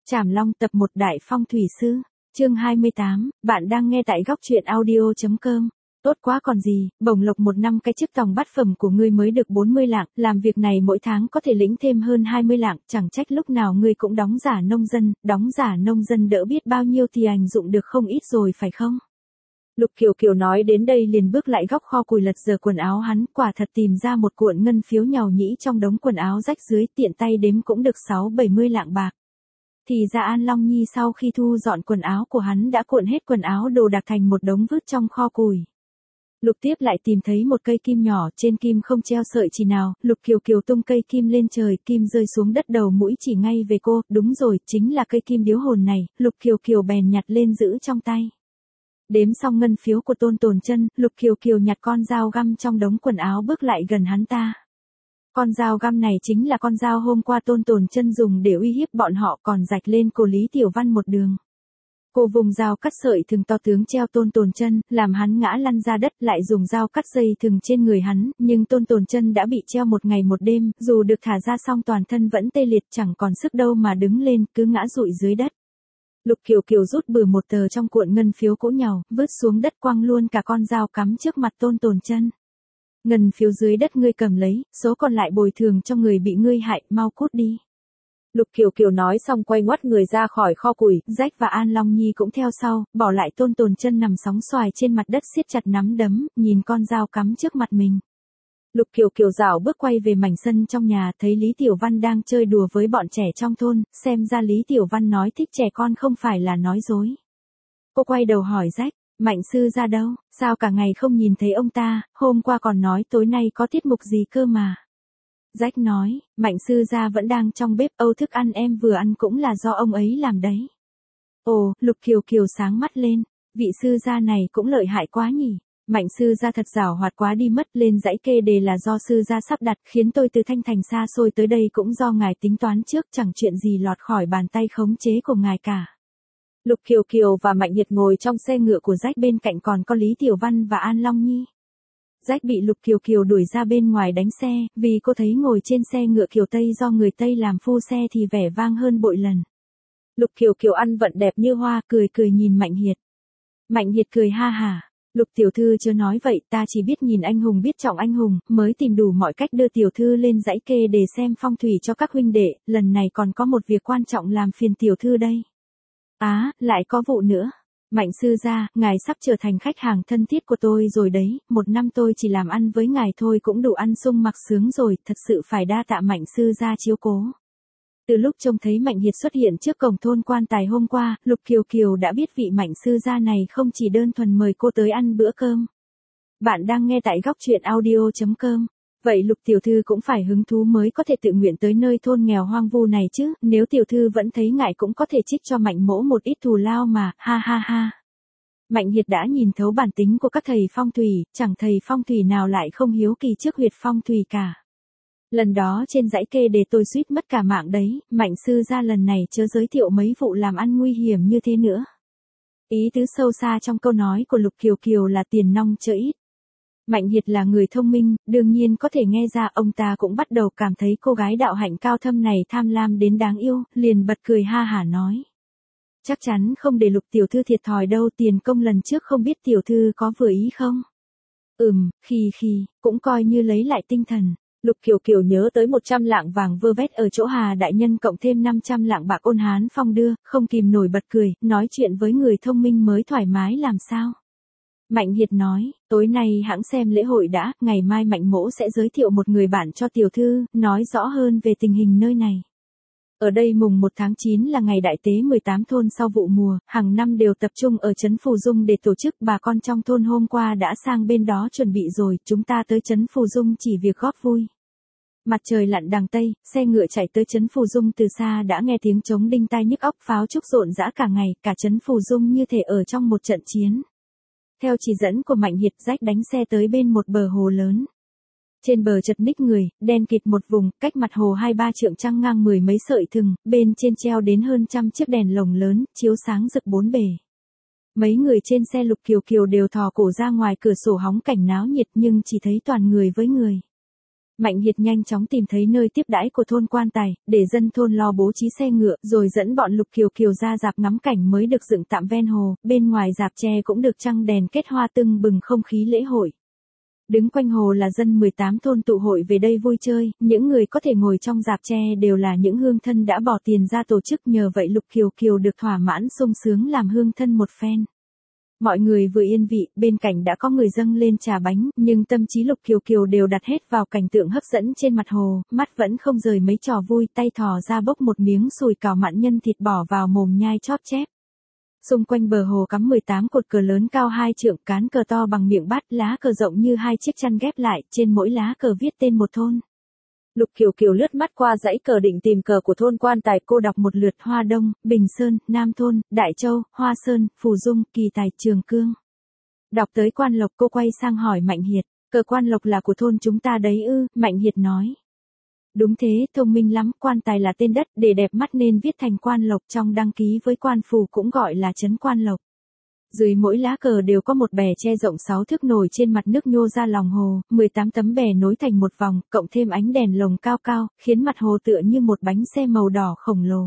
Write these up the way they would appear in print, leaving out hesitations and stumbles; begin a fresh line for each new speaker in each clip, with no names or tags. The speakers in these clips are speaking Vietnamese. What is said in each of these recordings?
Trảm Long tập 1 Đại Phong Thủy Sư, chương 28, bạn đang nghe tại góc truyện audio.com. Tốt quá còn gì, bổng lộc một năm cái chức tòng bát phẩm của ngươi mới được 40 lạng, làm việc này mỗi tháng có thể lĩnh thêm hơn 20 lạng, chẳng trách lúc nào ngươi cũng đóng giả nông dân đỡ biết bao nhiêu thì ảnh dụng được không ít rồi phải không? Lục Kiều Kiều nói đến đây liền bước lại góc kho cùi lật giờ quần áo hắn, quả thật tìm ra một cuộn ngân phiếu nhàu nhĩ trong đống quần áo rách dưới, tiện tay đếm cũng được 60-70 lạng bạc. Thì ra An Long Nhi sau khi thu dọn quần áo của hắn đã cuộn hết quần áo đồ đạc thành một đống vứt trong kho cùi. Lục tiếp lại tìm thấy một cây kim nhỏ, trên kim không treo sợi chỉ nào, Lục Kiều Kiều tung cây kim lên trời, kim rơi xuống đất đầu mũi chỉ ngay về cô, đúng rồi, chính là cây kim điếu hồn này, Lục Kiều Kiều bèn nhặt lên giữ trong tay. Đếm xong ngân phiếu của Tôn Tồn Chân, Lục Kiều Kiều nhặt con dao găm trong đống quần áo bước lại gần hắn ta. Con dao găm này chính là con dao hôm qua Tôn Tồn Chân dùng để uy hiếp bọn họ, còn rạch lên cổ Lý Tiểu Văn một đường. Cô vùng dao cắt sợi thừng to tướng treo Tôn Tồn Chân, làm hắn ngã lăn ra đất, lại dùng dao cắt dây thừng trên người hắn, nhưng Tôn Tồn Chân đã bị treo một ngày một đêm, dù được thả ra xong toàn thân vẫn tê liệt, chẳng còn sức đâu mà đứng lên, cứ ngã rụi dưới đất. Lục Kiều Kiều rút bừa một tờ trong cuộn ngân phiếu cũ nhàu, vứt xuống đất, quăng luôn cả con dao cắm trước mặt Tôn Tồn Chân. Ngân phiếu dưới đất ngươi cầm lấy, số còn lại bồi thường cho người bị ngươi hại, mau cút đi. Lục Kiều Kiều nói xong quay ngoắt người ra khỏi kho củi, Rách và An Long Nhi cũng theo sau, bỏ lại Tôn Tồn Chân nằm sóng xoài trên mặt đất siết chặt nắm đấm, nhìn con dao cắm trước mặt mình. Lục Kiều Kiều rảo bước quay về mảnh sân trong nhà, thấy Lý Tiểu Văn đang chơi đùa với bọn trẻ trong thôn, xem ra Lý Tiểu Văn nói thích trẻ con không phải là nói dối. Cô quay đầu hỏi Rách, Mạnh sư ra đâu, sao cả ngày không nhìn thấy ông ta, hôm qua còn nói tối nay có tiết mục gì cơ mà. Rách nói, Mạnh sư gia vẫn đang trong bếp, Âu thức ăn em vừa ăn cũng là do ông ấy làm đấy. Ồ, Lục Kiều Kiều sáng mắt lên, vị sư gia này cũng lợi hại quá nhỉ. Mạnh sư gia thật giàu hoạt quá đi mất, lên dãy kê đề là do sư gia sắp đặt, khiến tôi từ Thanh Thành xa xôi tới đây cũng do ngài tính toán trước, chẳng chuyện gì lọt khỏi bàn tay khống chế của ngài cả. Lục Kiều Kiều và Mạnh Hiệt ngồi trong xe ngựa của Rách, bên cạnh còn có Lý Tiểu Văn và An Long Nhi. Rách bị Lục Kiều Kiều đuổi ra bên ngoài đánh xe, vì cô thấy ngồi trên xe ngựa kiểu Tây do người Tây làm phu xe thì vẻ vang hơn bội lần. Lục Kiều Kiều ăn vận đẹp như hoa, cười cười nhìn Mạnh Hiệt. Mạnh Hiệt cười ha hả. Lục tiểu thư chớ nói vậy, ta chỉ biết nhìn anh hùng biết trọng anh hùng, mới tìm đủ mọi cách đưa tiểu thư lên dãy kê để xem phong thủy cho các huynh đệ, lần này còn có một việc quan trọng làm phiền tiểu thư đây. Á, lại có vụ nữa. Mạnh sư gia, ngài sắp trở thành khách hàng thân thiết của tôi rồi đấy, một năm tôi chỉ làm ăn với ngài thôi cũng đủ ăn sung mặc sướng rồi, thật sự phải đa tạ Mạnh sư gia chiếu cố. Từ lúc trông thấy Mạnh Hiệt xuất hiện trước cổng thôn Quan Tài hôm qua, Lục Kiều Kiều đã biết vị Mạnh sư gia này không chỉ đơn thuần mời cô tới ăn bữa cơm. Bạn đang nghe tại góc truyện audio.com. Vậy Lục tiểu thư cũng phải hứng thú mới có thể tự nguyện tới nơi thôn nghèo hoang vu này chứ, nếu tiểu thư vẫn thấy ngại cũng có thể trích cho Mạnh mỗ một ít thù lao mà, ha ha ha. Mạnh Hiệt đã nhìn thấu bản tính của các thầy phong thủy, chẳng thầy phong thủy nào lại không hiếu kỳ trước huyệt phong thủy cả. Lần đó trên dãy kê để tôi suýt mất cả mạng đấy, Mạnh sư gia lần này chớ giới thiệu mấy vụ làm ăn nguy hiểm như thế nữa. Ý tứ sâu xa trong câu nói của Lục Kiều Kiều là tiền nong chớ ít. Mạnh Hiệt là người thông minh, đương nhiên có thể nghe ra, ông ta cũng bắt đầu cảm thấy cô gái đạo hạnh cao thâm này tham lam đến đáng yêu, liền bật cười ha hả nói. Chắc chắn không để Lục tiểu thư thiệt thòi đâu, tiền công lần trước không biết tiểu thư có vừa ý không? Cũng coi như lấy lại tinh thần. Lục Kiều Kiều nhớ tới 100 lạng vàng vơ vét ở chỗ Hà đại nhân cộng thêm 500 lạng bạc Ôn Hán Phong đưa, không kìm nổi bật cười, nói chuyện với người thông minh mới thoải mái làm sao. Mạnh Hiệt nói, tối nay hãng xem lễ hội đã, ngày mai Mạnh mỗ sẽ giới thiệu một người bạn cho tiểu thư, nói rõ hơn về tình hình nơi này. Ở đây mùng 1 tháng 9 là ngày đại tế 18 thôn sau vụ mùa, hàng năm đều tập trung ở trấn Phù Dung để tổ chức, bà con trong thôn hôm qua đã sang bên đó chuẩn bị rồi, chúng ta tới trấn Phù Dung chỉ việc góp vui. Mặt trời lặn đằng Tây, xe ngựa chạy tới trấn Phù Dung từ xa đã nghe tiếng trống đinh tai nhức óc, pháo trúc rộn rã cả ngày, cả trấn Phù Dung như thể ở trong một trận chiến. Theo chỉ dẫn của Mạnh Hiệt, Rách đánh xe tới bên một bờ hồ lớn. Trên bờ chật ních người, đen kịt một vùng, cách mặt hồ 2-3 trượng trăng ngang 10 mấy sợi thừng, bên trên treo đến hơn trăm chiếc đèn lồng lớn, chiếu sáng rực bốn bề. Mấy người trên xe Lục Kiều Kiều đều thò cổ ra ngoài cửa sổ hóng cảnh náo nhiệt nhưng chỉ thấy toàn người với người. Mạnh Hiệt nhanh chóng tìm thấy nơi tiếp đãi của thôn Quan Tài, để dân thôn lo bố trí xe ngựa, rồi dẫn bọn Lục Kiều Kiều ra rạp ngắm cảnh mới được dựng tạm ven hồ, bên ngoài rạp tre cũng được trăng đèn kết hoa tưng bừng không khí lễ hội. Đứng quanh hồ là dân 18 thôn tụ hội về đây vui chơi, những người có thể ngồi trong rạp tre đều là những hương thân đã bỏ tiền ra tổ chức, nhờ vậy Lục Kiều Kiều được thỏa mãn sung sướng làm hương thân một phen. Mọi người vừa yên vị, bên cạnh đã có người dâng lên trà bánh, nhưng tâm trí Lục Kiều Kiều đều đặt hết vào cảnh tượng hấp dẫn trên mặt hồ, mắt vẫn không rời mấy trò vui, tay thò ra bốc một miếng sùi cảo mặn nhân thịt bỏ vào mồm nhai chóp chép. Xung quanh bờ hồ cắm 18 cột cờ lớn cao 2 trượng, cán cờ to bằng miệng bát, lá cờ rộng như 2 chiếc chăn ghép lại, trên mỗi lá cờ viết tên một thôn. Lục Kiều Kiều lướt mắt qua dãy cờ định tìm cờ của thôn Quan Tài, cô đọc một lượt: Hoa Đông, Bình Sơn, Nam Thôn, Đại Châu, Hoa Sơn, Phù Dung, Kỳ Tài, Trường Cương. Đọc tới Quan Lộc cô quay sang hỏi Mạnh Hiệt, cờ Quan Lộc là của thôn chúng ta đấy ư? Mạnh Hiệt nói. Đúng thế, thông minh lắm, Quan Tài là tên đất, để đẹp mắt nên viết thành Quan Lộc, trong đăng ký với quan phủ cũng gọi là trấn Quan Lộc. Dưới mỗi lá cờ đều có một bè tre rộng 6 thước nổi trên mặt nước nhô ra lòng hồ, 18 tấm bè nối thành một vòng, cộng thêm ánh đèn lồng cao cao, khiến mặt hồ tựa như một bánh xe màu đỏ khổng lồ.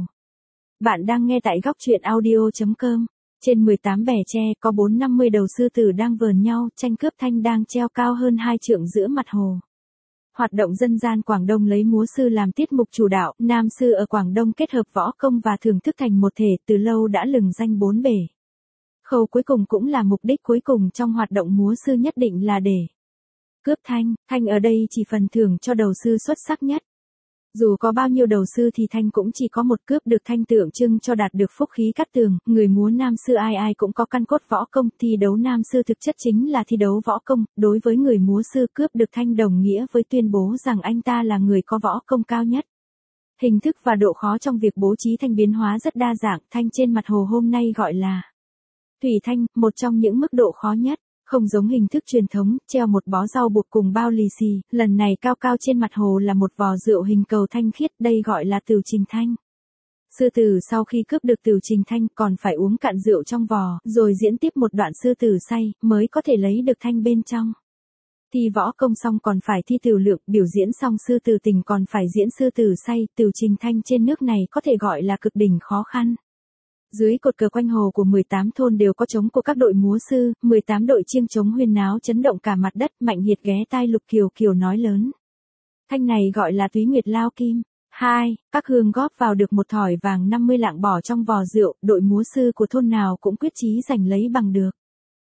Bạn đang nghe tại góc truyện audio.com. Trên 18 bè tre có 450 đầu sư tử đang vờn nhau, tranh cướp thanh đang treo cao hơn 2 trượng giữa mặt hồ. Hoạt động dân gian Quảng Đông lấy múa sư làm tiết mục chủ đạo, nam sư ở Quảng Đông kết hợp võ công và thưởng thức thành một thể, từ lâu đã lừng danh 4 bể. Khâu cuối cùng cũng là mục đích cuối cùng trong hoạt động múa sư, nhất định là để cướp thanh. Thanh ở đây chỉ phần thưởng cho đầu sư xuất sắc nhất. Dù có bao nhiêu đầu sư thì thanh cũng chỉ có một, cướp được thanh tượng trưng cho đạt được phúc khí cát tường. Người múa nam sư ai ai cũng có căn cốt võ công, thi đấu nam sư thực chất chính là thi đấu võ công. Đối với người múa sư, cướp được thanh đồng nghĩa với tuyên bố rằng anh ta là người có võ công cao nhất. Hình thức và độ khó trong việc bố trí thanh biến hóa rất đa dạng. Thanh trên mặt hồ hôm nay gọi là thủy thanh, một trong những mức độ khó nhất. Không giống hình thức truyền thống, treo một bó rau buộc cùng bao lì xì, lần này cao cao trên mặt hồ là một vò rượu hình cầu thanh khiết, đây gọi là tửu trình thanh. Sư tử sau khi cướp được tửu trình thanh còn phải uống cạn rượu trong vò, rồi diễn tiếp một đoạn sư tử say, mới có thể lấy được thanh bên trong. Thi võ công xong còn phải thi tửu lượng, biểu diễn xong sư tử tình còn phải diễn sư tử say, tửu trình thanh trên nước này có thể gọi là cực đỉnh khó khăn. Dưới cột cờ quanh hồ của 18 thôn đều có trống của các đội múa sư, 18 đội chiêng trống huyên náo chấn động cả mặt đất. Mạnh Hiệt ghé tai Lục Kiều Kiều nói lớn. Thanh này gọi là Túy Nguyệt Lao Kim. 2. Các hương góp vào được một thỏi vàng 50 lạng bỏ trong vò rượu, đội múa sư của thôn nào cũng quyết chí giành lấy bằng được.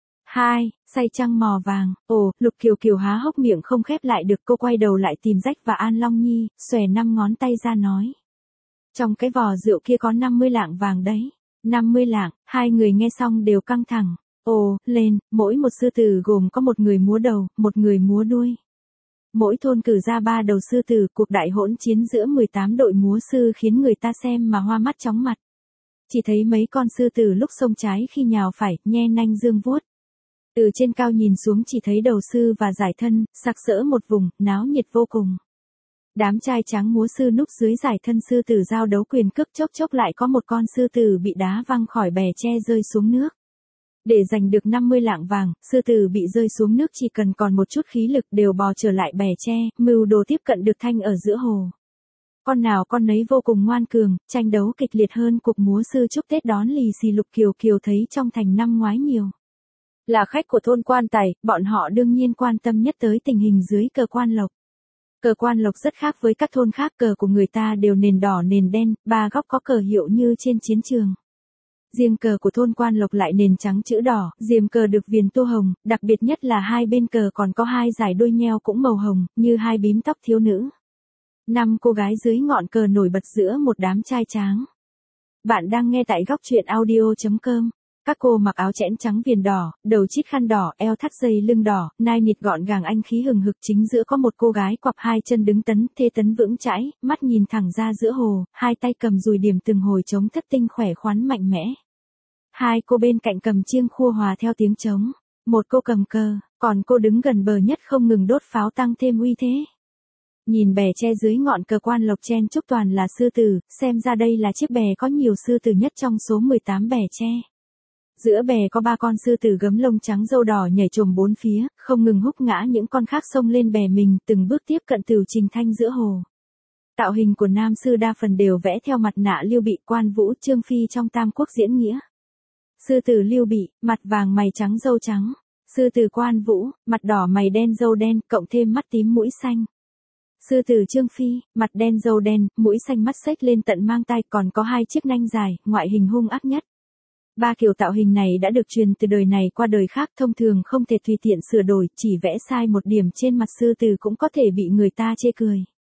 2. Say trăng mò vàng. Ồ, Lục Kiều Kiều há hốc miệng không khép lại được, cô quay đầu lại tìm Rách và An Long Nhi, xòe 5 ngón tay ra nói. Trong cái vò rượu kia có 50 lạng vàng đấy. 50 lạng, hai người nghe xong đều căng thẳng. Ồ, lên, mỗi một sư tử gồm có một người múa đầu, một người múa đuôi. Mỗi thôn cử ra 3 đầu sư tử, cuộc đại hỗn chiến giữa 18 đội múa sư khiến người ta xem mà hoa mắt chóng mặt. Chỉ thấy mấy con sư tử lúc xông trái khi nhào phải, nhe nanh dương vuốt. Từ trên cao nhìn xuống chỉ thấy đầu sư và giải thân, sặc sỡ một vùng, náo nhiệt vô cùng. Đám trai tráng múa sư núp dưới giải thân sư tử giao đấu quyền cước, chốc chốc lại có một con sư tử bị đá văng khỏi bè tre rơi xuống nước. Để giành được 50 lạng vàng, sư tử bị rơi xuống nước chỉ cần còn một chút khí lực đều bò trở lại bè tre, mưu đồ tiếp cận được thanh ở giữa hồ. Con nào con nấy vô cùng ngoan cường, tranh đấu kịch liệt hơn cuộc múa sư chúc Tết đón lì xì. Lục Kiều Kiều thấy trong thành năm ngoái nhiều. Là khách của thôn Quan Tài, bọn họ đương nhiên quan tâm nhất tới tình hình dưới cờ Quan Lộc. Cờ Quan Lộc rất khác với các thôn khác, cờ của người ta đều nền đỏ nền đen, 3 góc có cờ hiệu như trên chiến trường. Riêng cờ của thôn Quan Lộc lại nền trắng chữ đỏ, diềm cờ được viền tô hồng, đặc biệt nhất là hai bên cờ còn có 2 dải đuôi nheo cũng màu hồng, như 2 bím tóc thiếu nữ. 5 cô gái dưới ngọn cờ nổi bật giữa một đám trai tráng. Bạn đang nghe tại góc truyện audio.com. Các cô mặc áo chẽn trắng viền đỏ, đầu chít khăn đỏ, eo thắt dây lưng đỏ, nai nịt gọn gàng anh khí hừng hực. Chính giữa có một cô gái quặp 2 chân đứng tấn thê tấn vững chãi, mắt nhìn thẳng ra giữa hồ, 2 tay cầm dùi điểm từng hồi trống thất tinh khỏe khoắn mạnh mẽ. 2 cô bên cạnh cầm chiêng khua hòa theo tiếng trống. Một cô cầm cờ, còn cô đứng gần bờ nhất không ngừng đốt pháo tăng thêm uy thế. Nhìn bè tre dưới ngọn cờ Quan Lộc chen chúc toàn là sư tử, xem ra đây là chiếc bè có nhiều sư tử nhất trong số 18 bè tre. Giữa bè có 3 con sư tử gấm lông trắng râu đỏ nhảy chồm bốn phía, không ngừng húc ngã những con khác xông lên bè mình, từng bước tiếp cận Tửu Trình Thanh giữa hồ. Tạo hình của nam sư đa phần đều vẽ theo mặt nạ Lưu Bị, Quan Vũ, Trương Phi trong Tam Quốc diễn nghĩa. Sư tử Lưu Bị, mặt vàng mày trắng râu trắng. Sư tử Quan Vũ, mặt đỏ mày đen râu đen, cộng thêm mắt tím mũi xanh. Sư tử Trương Phi, mặt đen râu đen, mũi xanh mắt xếch lên tận mang tai, còn có 2 chiếc nanh dài, ngoại hình hung ác nhất. 3 kiểu tạo hình này đã được truyền từ đời này qua đời khác, thông thường không thể tùy tiện sửa đổi, chỉ vẽ sai một điểm trên mặt sư tử cũng có thể bị người ta chê cười.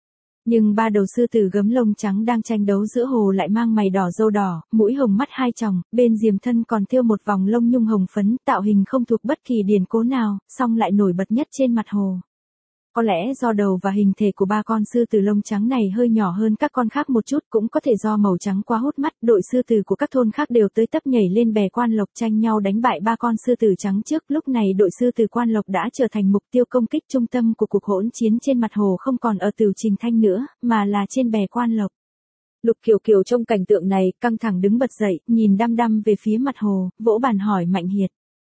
Nhưng 3 đầu sư tử gấm lông trắng đang tranh đấu giữa hồ lại mang mày đỏ râu đỏ, mũi hồng mắt 2 tròng, bên diềm thân còn thêu một vòng lông nhung hồng phấn, tạo hình không thuộc bất kỳ điển cố nào, song lại nổi bật nhất trên mặt hồ. Có lẽ do đầu và hình thể của 3 con sư tử lông trắng này hơi nhỏ hơn các con khác một chút, cũng có thể do màu trắng quá hút mắt, đội sư tử của các thôn khác đều tới tấp nhảy lên bè Quan Lộc tranh nhau đánh bại 3 con sư tử trắng trước. Lúc này đội sư tử Quan Lộc đã trở thành mục tiêu công kích trung tâm của cuộc hỗn chiến trên mặt hồ, không còn ở Tửu Trình Thanh nữa, mà là trên bè Quan Lộc. Lục Kiều Kiều trong cảnh tượng này, căng thẳng đứng bật dậy, nhìn đăm đăm về phía mặt hồ, vỗ bàn hỏi Mạnh Hiệt.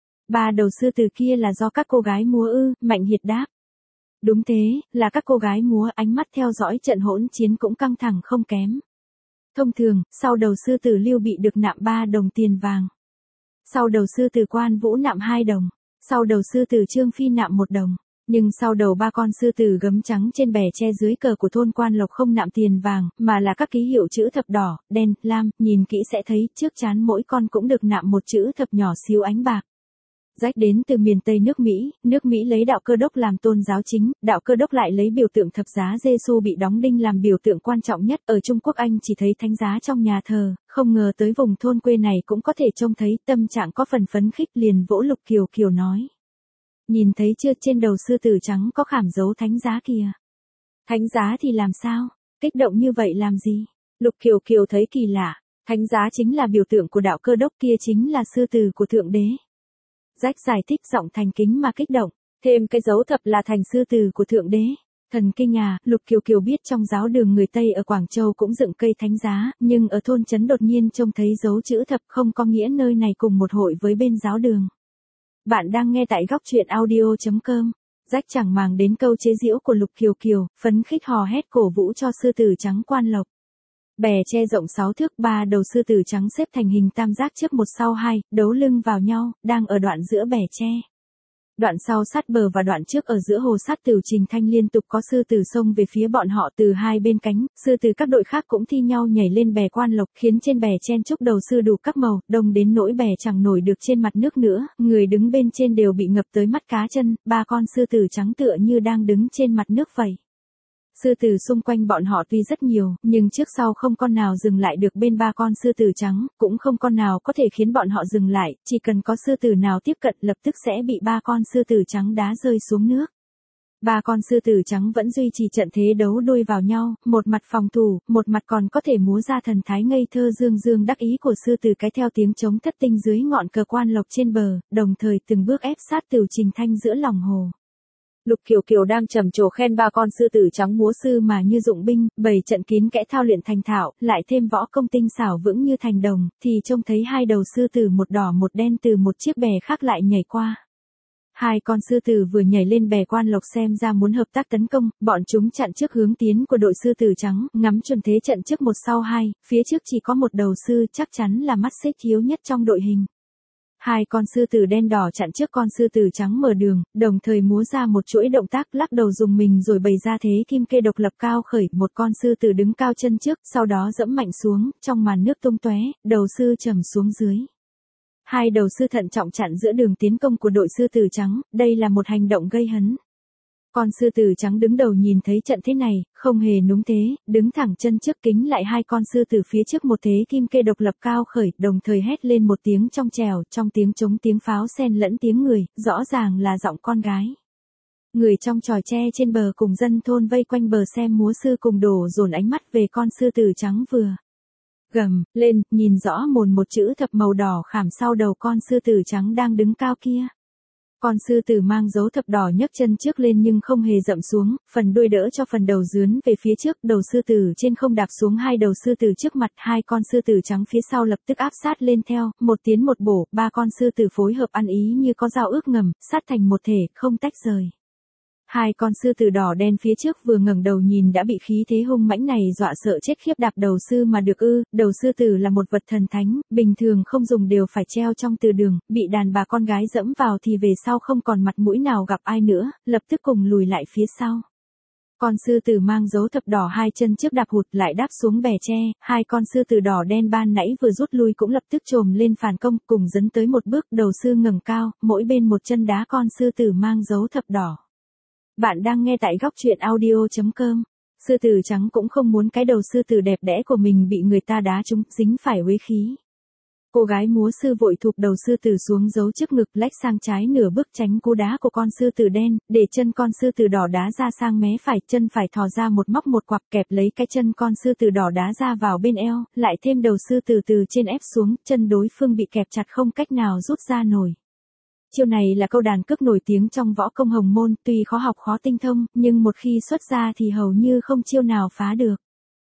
3 đầu sư tử kia là do các cô gái múa ư? Mạnh Hiệt đáp. Đúng thế, là các cô gái múa, ánh mắt theo dõi trận hỗn chiến cũng căng thẳng không kém. Thông thường, sau đầu sư tử Lưu Bị được nạm 3 đồng tiền vàng. Sau đầu sư tử Quan Vũ nạm 2 đồng. Sau đầu sư tử Trương Phi nạm 1 đồng. Nhưng sau đầu 3 con sư tử gấm trắng trên bè tre dưới cờ của thôn Quan Lộc không nạm tiền vàng, mà là các ký hiệu chữ thập đỏ, đen, lam, nhìn kỹ sẽ thấy trước trán mỗi con cũng được nạm một chữ thập nhỏ xíu ánh bạc. Rách đến từ miền Tây nước Mỹ lấy đạo Cơ Đốc làm tôn giáo chính, đạo Cơ Đốc lại lấy biểu tượng thập giá Giêsu bị đóng đinh làm biểu tượng quan trọng nhất. Ở Trung Quốc Anh chỉ thấy thánh giá trong nhà thờ, không ngờ tới vùng thôn quê này cũng có thể trông thấy, tâm trạng có phần phấn khích liền vỗ Lục Kiều Kiều nói. Nhìn thấy chưa, trên đầu sư tử trắng có khảm dấu thánh giá kìa. Thánh giá thì làm sao? Kích động như vậy làm gì? Lục Kiều Kiều thấy kỳ lạ, thánh giá chính là biểu tượng của đạo Cơ Đốc, kia chính là sư tử của Thượng Đế. Rách giải thích giọng thành kính mà kích động, thêm cái dấu thập là thành sư tử của Thượng Đế. Thần kinh à, Lục Kiều Kiều biết trong giáo đường người Tây ở Quảng Châu cũng dựng cây thánh giá, nhưng ở thôn trấn đột nhiên trông thấy dấu chữ thập, không có nghĩa nơi này cùng một hội với bên giáo đường. Bạn đang nghe tại góc truyện audio.com. Rách chẳng màng đến câu chế giễu của Lục Kiều Kiều, phấn khích hò hét cổ vũ cho sư tử trắng Quan Lộc. Bè tre rộng 6 thước, 3 đầu sư tử trắng xếp thành hình tam giác trước một sau hai, đấu lưng vào nhau, đang ở đoạn giữa bè tre. Đoạn sau sát bờ và đoạn trước ở giữa hồ sát Tửu Trình Thanh liên tục có sư tử xông về phía bọn họ từ hai bên cánh, sư tử các đội khác cũng thi nhau nhảy lên bè Quan Lộc, khiến trên bè chen chúc đầu sư đủ các màu, đông đến nỗi bè chẳng nổi được trên mặt nước nữa, người đứng bên trên đều bị ngập tới mắt cá chân, 3 con sư tử trắng tựa như đang đứng trên mặt nước vậy. Sư tử xung quanh bọn họ tuy rất nhiều, nhưng trước sau không con nào dừng lại được bên 3 con sư tử trắng, cũng không con nào có thể khiến bọn họ dừng lại, chỉ cần có sư tử nào tiếp cận lập tức sẽ bị 3 con sư tử trắng đá rơi xuống nước. 3 con sư tử trắng vẫn duy trì trận thế đấu đuôi vào nhau, một mặt phòng thủ, một mặt còn có thể múa ra thần thái ngây thơ dương dương đắc ý của sư tử cái theo tiếng trống thất tinh dưới ngọn cờ Quan Lộc trên bờ, đồng thời từng bước ép sát Tửu Trình Thanh giữa lòng hồ. Lục Kiều Kiều đang trầm trồ khen 3 con sư tử trắng múa sư mà như dụng binh, bày trận kín kẽ thao luyện thành thạo, lại thêm võ công tinh xảo vững như thành đồng, thì trông thấy 2 đầu sư tử một đỏ một đen từ một chiếc bè khác lại nhảy qua. 2 con sư tử vừa nhảy lên bè Quan Lộc xem ra muốn hợp tác tấn công, bọn chúng chặn trước hướng tiến của đội sư tử trắng, ngắm chuẩn thế trận trước một sau hai, phía trước chỉ có một đầu sư, chắc chắn là mắt xích yếu nhất trong đội hình. 2 con sư tử đen đỏ chặn trước con sư tử trắng mở đường, đồng thời múa ra một chuỗi động tác lắc đầu dùng mình rồi bày ra thế kim kê độc lập cao khởi, một con sư tử đứng cao chân trước, sau đó dẫm mạnh xuống, trong màn nước tung tóe, đầu sư trầm xuống dưới. 2 đầu sư thận trọng chặn giữa đường tiến công của đội sư tử trắng, đây là một hành động gây hấn. Con sư tử trắng đứng đầu nhìn thấy trận thế này, không hề núng thế, đứng thẳng chân trước kính lại 2 con sư tử phía trước một thế kim kê độc lập cao khởi, đồng thời hét lên một tiếng trong trèo, trong tiếng trống tiếng pháo xen lẫn tiếng người, rõ ràng là giọng con gái. Người trong chòi tre trên bờ cùng dân thôn vây quanh bờ xem múa sư cùng đổ dồn ánh mắt về con sư tử trắng vừa gầm lên, nhìn rõ mồn một chữ thập màu đỏ khảm sau đầu con sư tử trắng đang đứng cao kia. Con sư tử mang dấu thập đỏ nhấc chân trước lên nhưng không hề dậm xuống, phần đuôi đỡ cho phần đầu dướn về phía trước, đầu sư tử trên không đạp xuống hai đầu sư tử trước mặt, hai con sư tử trắng phía sau lập tức áp sát lên theo, một tiến một bổ, ba con sư tử phối hợp ăn ý như có dao ước ngầm, sát thành một thể, không tách rời. Hai con sư tử đỏ đen phía trước vừa ngẩng đầu nhìn đã bị khí thế hung mãnh này dọa sợ chết khiếp, đạp đầu sư mà được ư? Đầu sư tử là một vật thần thánh, bình thường không dùng đều phải treo trong từ đường, bị đàn bà con gái dẫm vào thì về sau không còn mặt mũi nào gặp ai nữa, lập tức cùng lùi lại phía sau. Con sư tử mang dấu thập đỏ hai chân trước đạp hụt lại đáp xuống bè tre, hai con sư tử đỏ đen ban nãy vừa rút lui cũng lập tức trồm lên phản công, cùng dấn tới một bước, đầu sư ngẩng cao, mỗi bên một chân đá con sư tử mang dấu thập đỏ. Bạn đang nghe tại góc truyện audio.com. Sư tử trắng cũng không muốn cái đầu sư tử đẹp đẽ của mình bị người ta đá trúng, dính phải uế khí. Cô gái múa sư vội thụp đầu sư tử xuống giấu trước ngực, lách sang trái nửa bước tránh cú đá của con sư tử đen, để chân con sư tử đỏ đá ra sang mé phải, chân phải thò ra một móc một quặp kẹp lấy cái chân con sư tử đỏ đá ra vào bên eo, lại thêm đầu sư tử từ trên ép xuống, chân đối phương bị kẹp chặt không cách nào rút ra nổi. Chiêu này là câu đàn cước nổi tiếng trong võ công hồng môn, tuy khó học khó tinh thông, nhưng một khi xuất ra thì hầu như không chiêu nào phá được.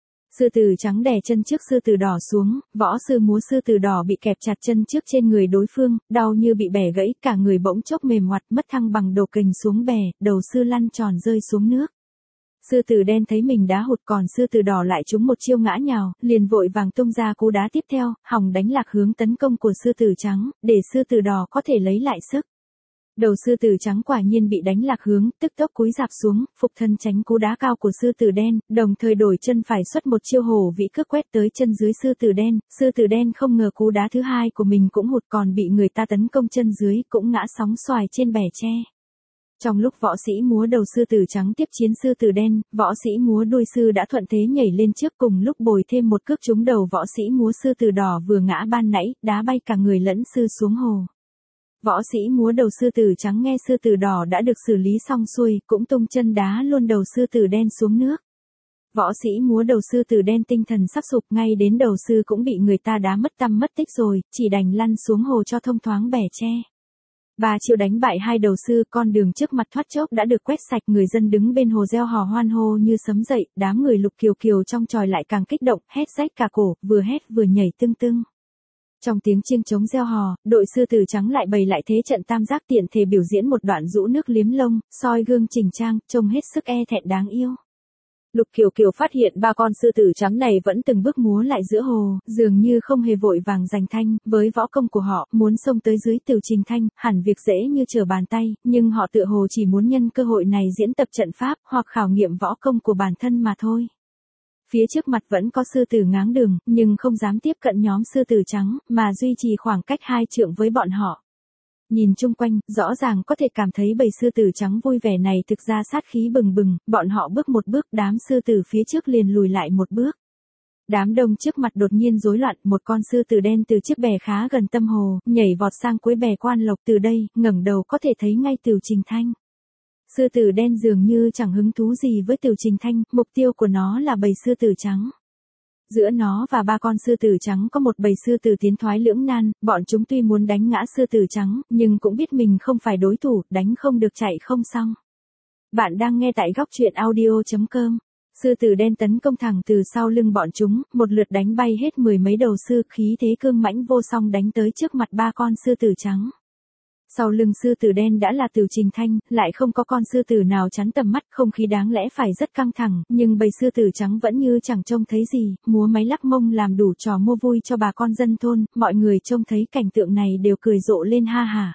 Sư tử trắng đè chân trước sư tử đỏ xuống, võ sư múa sư tử đỏ bị kẹp chặt chân trước trên người đối phương, đau như bị bẻ gãy, cả người bỗng chốc mềm ngoặt, mất thăng bằng đổ kình xuống bè, đầu sư lăn tròn rơi xuống nước. Sư tử đen thấy mình đá hụt, còn sư tử đỏ lại trúng một chiêu ngã nhào, liền vội vàng tung ra cú đá tiếp theo, hòng đánh lạc hướng tấn công của sư tử trắng, để sư tử đỏ có thể lấy lại sức. Đầu sư tử trắng quả nhiên bị đánh lạc hướng, tức tốc cúi rạp xuống, phục thân tránh cú đá cao của sư tử đen, đồng thời đổi chân phải xuất một chiêu hổ vĩ cước quét tới chân dưới sư tử đen không ngờ cú đá thứ hai của mình cũng hụt, còn bị người ta tấn công chân dưới, cũng ngã sóng xoài trên bè tre. Trong lúc võ sĩ múa đầu sư tử trắng tiếp chiến sư tử đen, võ sĩ múa đuôi sư đã thuận thế nhảy lên trước, cùng lúc bồi thêm một cước trúng đầu võ sĩ múa sư tử đỏ vừa ngã ban nãy, đá bay cả người lẫn sư xuống hồ. Võ sĩ múa đầu sư tử trắng nghe sư tử đỏ đã được xử lý xong xuôi, cũng tung chân đá luôn đầu sư tử đen xuống nước. Võ sĩ múa đầu sư tử đen tinh thần sắp sụp, ngay đến đầu sư cũng bị người ta đá mất tăm mất tích rồi, chỉ đành lăn xuống hồ cho thông thoáng bè tre. Ba chiêu đánh bại hai đầu sư, con đường trước mặt thoát chốc đã được quét sạch, người dân đứng bên hồ reo hò hoan hô như sấm dậy, đám người Lục Kiều Kiều trong chòi lại càng kích động, hét rách cả cổ, vừa hét vừa nhảy tưng tưng. Trong tiếng chiêng trống reo hò, đội sư tử trắng lại bày lại thế trận tam giác, tiện thể biểu diễn một đoạn rũ nước liếm lông, soi gương chỉnh trang, trông hết sức e thẹn đáng yêu. Lục Kiều Kiều phát hiện ba con sư tử trắng này vẫn từng bước múa lại giữa hồ, dường như không hề vội vàng giành thanh, với võ công của họ, muốn xông tới dưới Tiểu Trình Thanh, hẳn việc dễ như trở bàn tay, nhưng họ tựa hồ chỉ muốn nhân cơ hội này diễn tập trận pháp, hoặc khảo nghiệm võ công của bản thân mà thôi. Phía trước mặt vẫn có sư tử ngáng đường, nhưng không dám tiếp cận nhóm sư tử trắng, mà duy trì khoảng cách 2 trượng với bọn họ. Nhìn chung quanh, rõ ràng có thể cảm thấy bầy sư tử trắng vui vẻ này thực ra sát khí bừng bừng, bọn họ bước một bước, đám sư tử phía trước liền lùi lại một bước. Đám đông trước mặt đột nhiên rối loạn, một con sư tử đen từ chiếc bè khá gần tâm hồ, nhảy vọt sang cuối bè Quan Lộc, từ đây, ngẩng đầu có thể thấy ngay Tiểu Trình Thanh. Sư tử đen dường như chẳng hứng thú gì với Tiểu Trình Thanh, mục tiêu của nó là bầy sư tử trắng. Giữa nó và ba con sư tử trắng có một bầy sư tử tiến thoái lưỡng nan, bọn chúng tuy muốn đánh ngã sư tử trắng, nhưng cũng biết mình không phải đối thủ, đánh không được chạy không xong. Bạn đang nghe tại góc truyện audio.com. Sư tử đen tấn công thẳng từ sau lưng bọn chúng, một lượt đánh bay hết 10 mấy đầu sư, khí thế cương mãnh vô song đánh tới trước mặt ba con sư tử trắng. Sau lưng sư tử đen đã là Tiểu Trình Thanh, lại không có con sư tử nào chắn tầm mắt, không khí đáng lẽ phải rất căng thẳng, nhưng bầy sư tử trắng vẫn như chẳng trông thấy gì, múa máy lắc mông làm đủ trò mua vui cho bà con dân thôn, mọi người trông thấy cảnh tượng này đều cười rộ lên ha hả.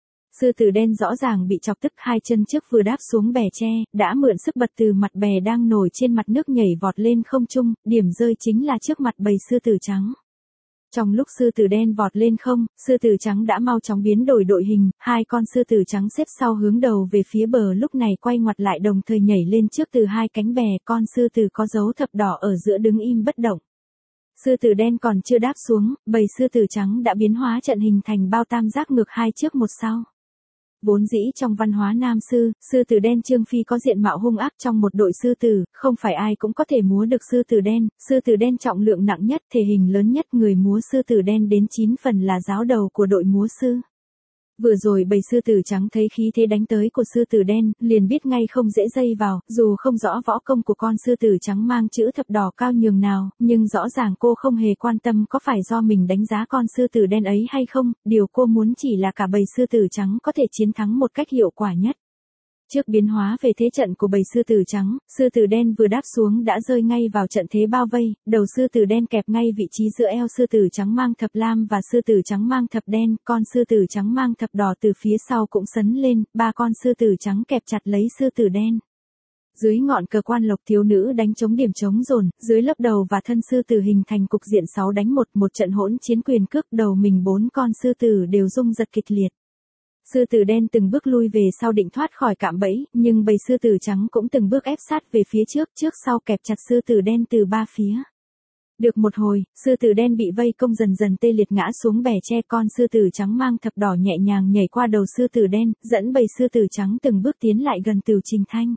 Sư tử đen rõ ràng bị chọc tức, hai chân trước vừa đáp xuống bè tre, đã mượn sức bật từ mặt bè đang nổi trên mặt nước nhảy vọt lên không trung, điểm rơi chính là trước mặt bầy sư tử trắng. Trong lúc sư tử đen vọt lên không, sư tử trắng đã mau chóng biến đổi đội hình, hai con sư tử trắng xếp sau hướng đầu về phía bờ, lúc này quay ngoặt lại đồng thời nhảy lên trước từ hai cánh bè, con sư tử có dấu thập đỏ ở giữa đứng im bất động. Sư tử đen còn chưa đáp xuống, bầy sư tử trắng đã biến hóa trận hình thành bao tam giác ngược hai trước một sau. Vốn dĩ trong văn hóa Nam sư tử đen Trương Phi có diện mạo hung ác, trong một đội sư tử, không phải ai cũng có thể múa được sư tử đen trọng lượng nặng nhất, thể hình lớn nhất, người múa sư tử đen đến 9 phần là giáo đầu của đội múa sư. Vừa rồi bầy sư tử trắng thấy khí thế đánh tới của sư tử đen, liền biết ngay không dễ dây vào, dù không rõ võ công của con sư tử trắng mang chữ thập đỏ cao nhường nào, nhưng rõ ràng cô không hề quan tâm có phải do mình đánh giá con sư tử đen ấy hay không, điều cô muốn chỉ là cả bầy sư tử trắng có thể chiến thắng một cách hiệu quả nhất. Trước biến hóa về thế trận của bầy sư tử trắng, sư tử đen vừa đáp xuống đã rơi ngay vào trận thế bao vây, đầu sư tử đen kẹp ngay vị trí giữa eo sư tử trắng mang thập lam và sư tử trắng mang thập đen, con sư tử trắng mang thập đỏ từ phía sau cũng sấn lên, ba con sư tử trắng kẹp chặt lấy sư tử đen. Dưới ngọn cờ quan lộc thiếu nữ đánh chống điểm chống dồn, dưới lớp đầu và thân sư tử hình thành cục diện 6 đánh 1, một trận hỗn chiến quyền cước đầu mình 4 con sư tử đều rung giật kịch liệt. Sư tử đen từng bước lui về sau định thoát khỏi cạm bẫy, nhưng bầy sư tử trắng cũng từng bước ép sát về phía trước sau kẹp chặt sư tử đen từ ba phía. Được một hồi, sư tử đen bị vây công dần dần tê liệt ngã xuống bè tre, con sư tử trắng mang thập đỏ nhẹ nhàng nhảy qua đầu sư tử đen, dẫn bầy sư tử trắng từng bước tiến lại gần Tửu Trình Thanh.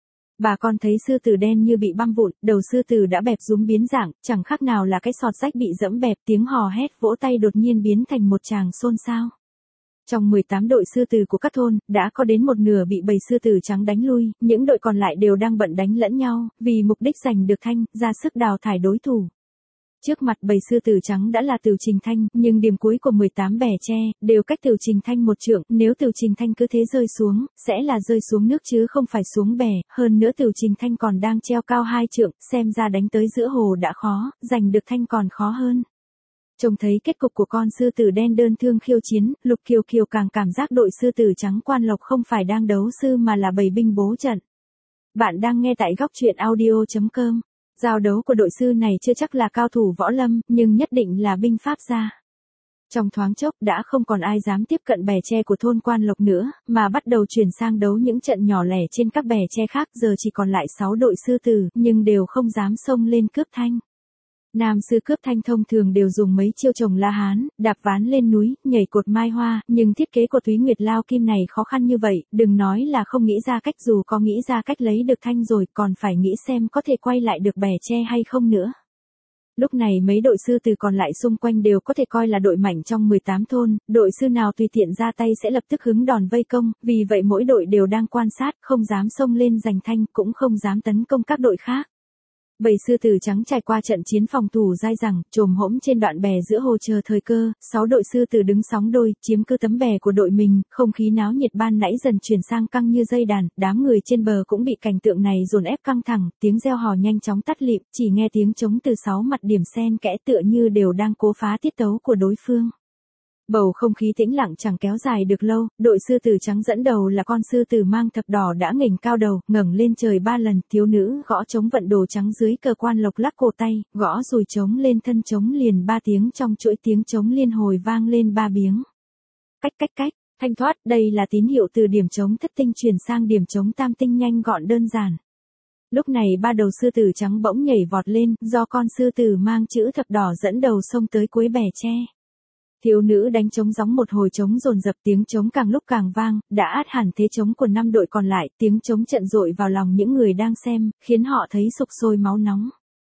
Bà con thấy sư tử đen như bị băm vụn, đầu sư tử đã bẹp rúm biến dạng, chẳng khác nào là cái sọt rách bị dẫm bẹp, tiếng hò hét vỗ tay đột nhiên biến thành một tràng xôn xao. Trong 18 đội sư tử của các thôn, đã có đến một nửa bị bầy sư tử trắng đánh lui, những đội còn lại đều đang bận đánh lẫn nhau, vì mục đích giành được thanh, ra sức đào thải đối thủ. Trước mặt bầy sư tử trắng đã là Tửu Trình Thanh, nhưng điểm cuối của 18 bè tre, đều cách Tửu Trình Thanh một trượng, nếu Tửu Trình Thanh cứ thế rơi xuống, sẽ là rơi xuống nước chứ không phải xuống bè, hơn nữa Tửu Trình Thanh còn đang treo cao 2 trượng, xem ra đánh tới giữa hồ đã khó, giành được thanh còn khó hơn. Trông thấy kết cục của con sư tử đen đơn thương khiêu chiến, Lục Kiều Kiều càng cảm giác đội sư tử trắng quan lộc không phải đang đấu sư mà là bầy binh bố trận. Bạn đang nghe tại góc truyện audio.com. Giao đấu của đội sư này chưa chắc là cao thủ võ lâm, nhưng nhất định là binh pháp gia. Trong thoáng chốc đã không còn ai dám tiếp cận bè tre của thôn Quan Lộc nữa, mà bắt đầu chuyển sang đấu những trận nhỏ lẻ trên các bè tre khác, giờ chỉ còn lại 6 đội sư tử, nhưng đều không dám xông lên cướp thanh. Nam sư cướp thanh thông thường đều dùng mấy chiêu trồng la hán, đạp ván lên núi, nhảy cột mai hoa, nhưng thiết kế của Túy Nguyệt Lao Kim này khó khăn như vậy, đừng nói là không nghĩ ra cách, dù có nghĩ ra cách lấy được thanh rồi, còn phải nghĩ xem có thể quay lại được bè tre hay không nữa. Lúc này mấy đội sư tử còn lại xung quanh đều có thể coi là đội mạnh trong 18 thôn, đội sư nào tùy tiện ra tay sẽ lập tức hứng đòn vây công, vì vậy mỗi đội đều đang quan sát, không dám xông lên giành thanh, cũng không dám tấn công các đội khác. Bầy sư tử trắng trải qua trận chiến phòng thủ dai dẳng, chồm hỗn trên đoạn bè giữa hồ chờ thời cơ, 6 đội sư tử đứng sóng đôi, chiếm cứ tấm bè của đội mình, không khí náo nhiệt ban nãy dần chuyển sang căng như dây đàn, đám người trên bờ cũng bị cảnh tượng này dồn ép căng thẳng, tiếng reo hò nhanh chóng tắt lịm, chỉ nghe tiếng trống từ 6 mặt điểm xen kẽ tựa như đều đang cố phá tiết tấu của đối phương. Bầu không khí tĩnh lặng chẳng kéo dài được lâu, đội sư tử trắng dẫn đầu là con sư tử mang thập đỏ đã nghềnh cao đầu, ngẩng lên trời 3 lần, thiếu nữ gõ trống vận đồ trắng dưới cờ Quan Lộc lắc cổ tay, gõ rùi trống lên thân trống liền 3 tiếng, trong chuỗi tiếng trống liên hồi vang lên 3 biếng. Cách cách cách, thanh thoát, đây là tín hiệu từ điểm trống thất tinh truyền sang điểm trống tam tinh nhanh gọn đơn giản. Lúc này ba đầu sư tử trắng bỗng nhảy vọt lên, do con sư tử mang chữ thập đỏ dẫn đầu xông tới cuối bè tre. Thiếu nữ đánh trống gióng một hồi trống dồn dập, tiếng trống càng lúc càng vang, đã át hẳn thế trống của 5 đội còn lại, tiếng trống trận dội vào lòng những người đang xem, khiến họ thấy sục sôi máu nóng.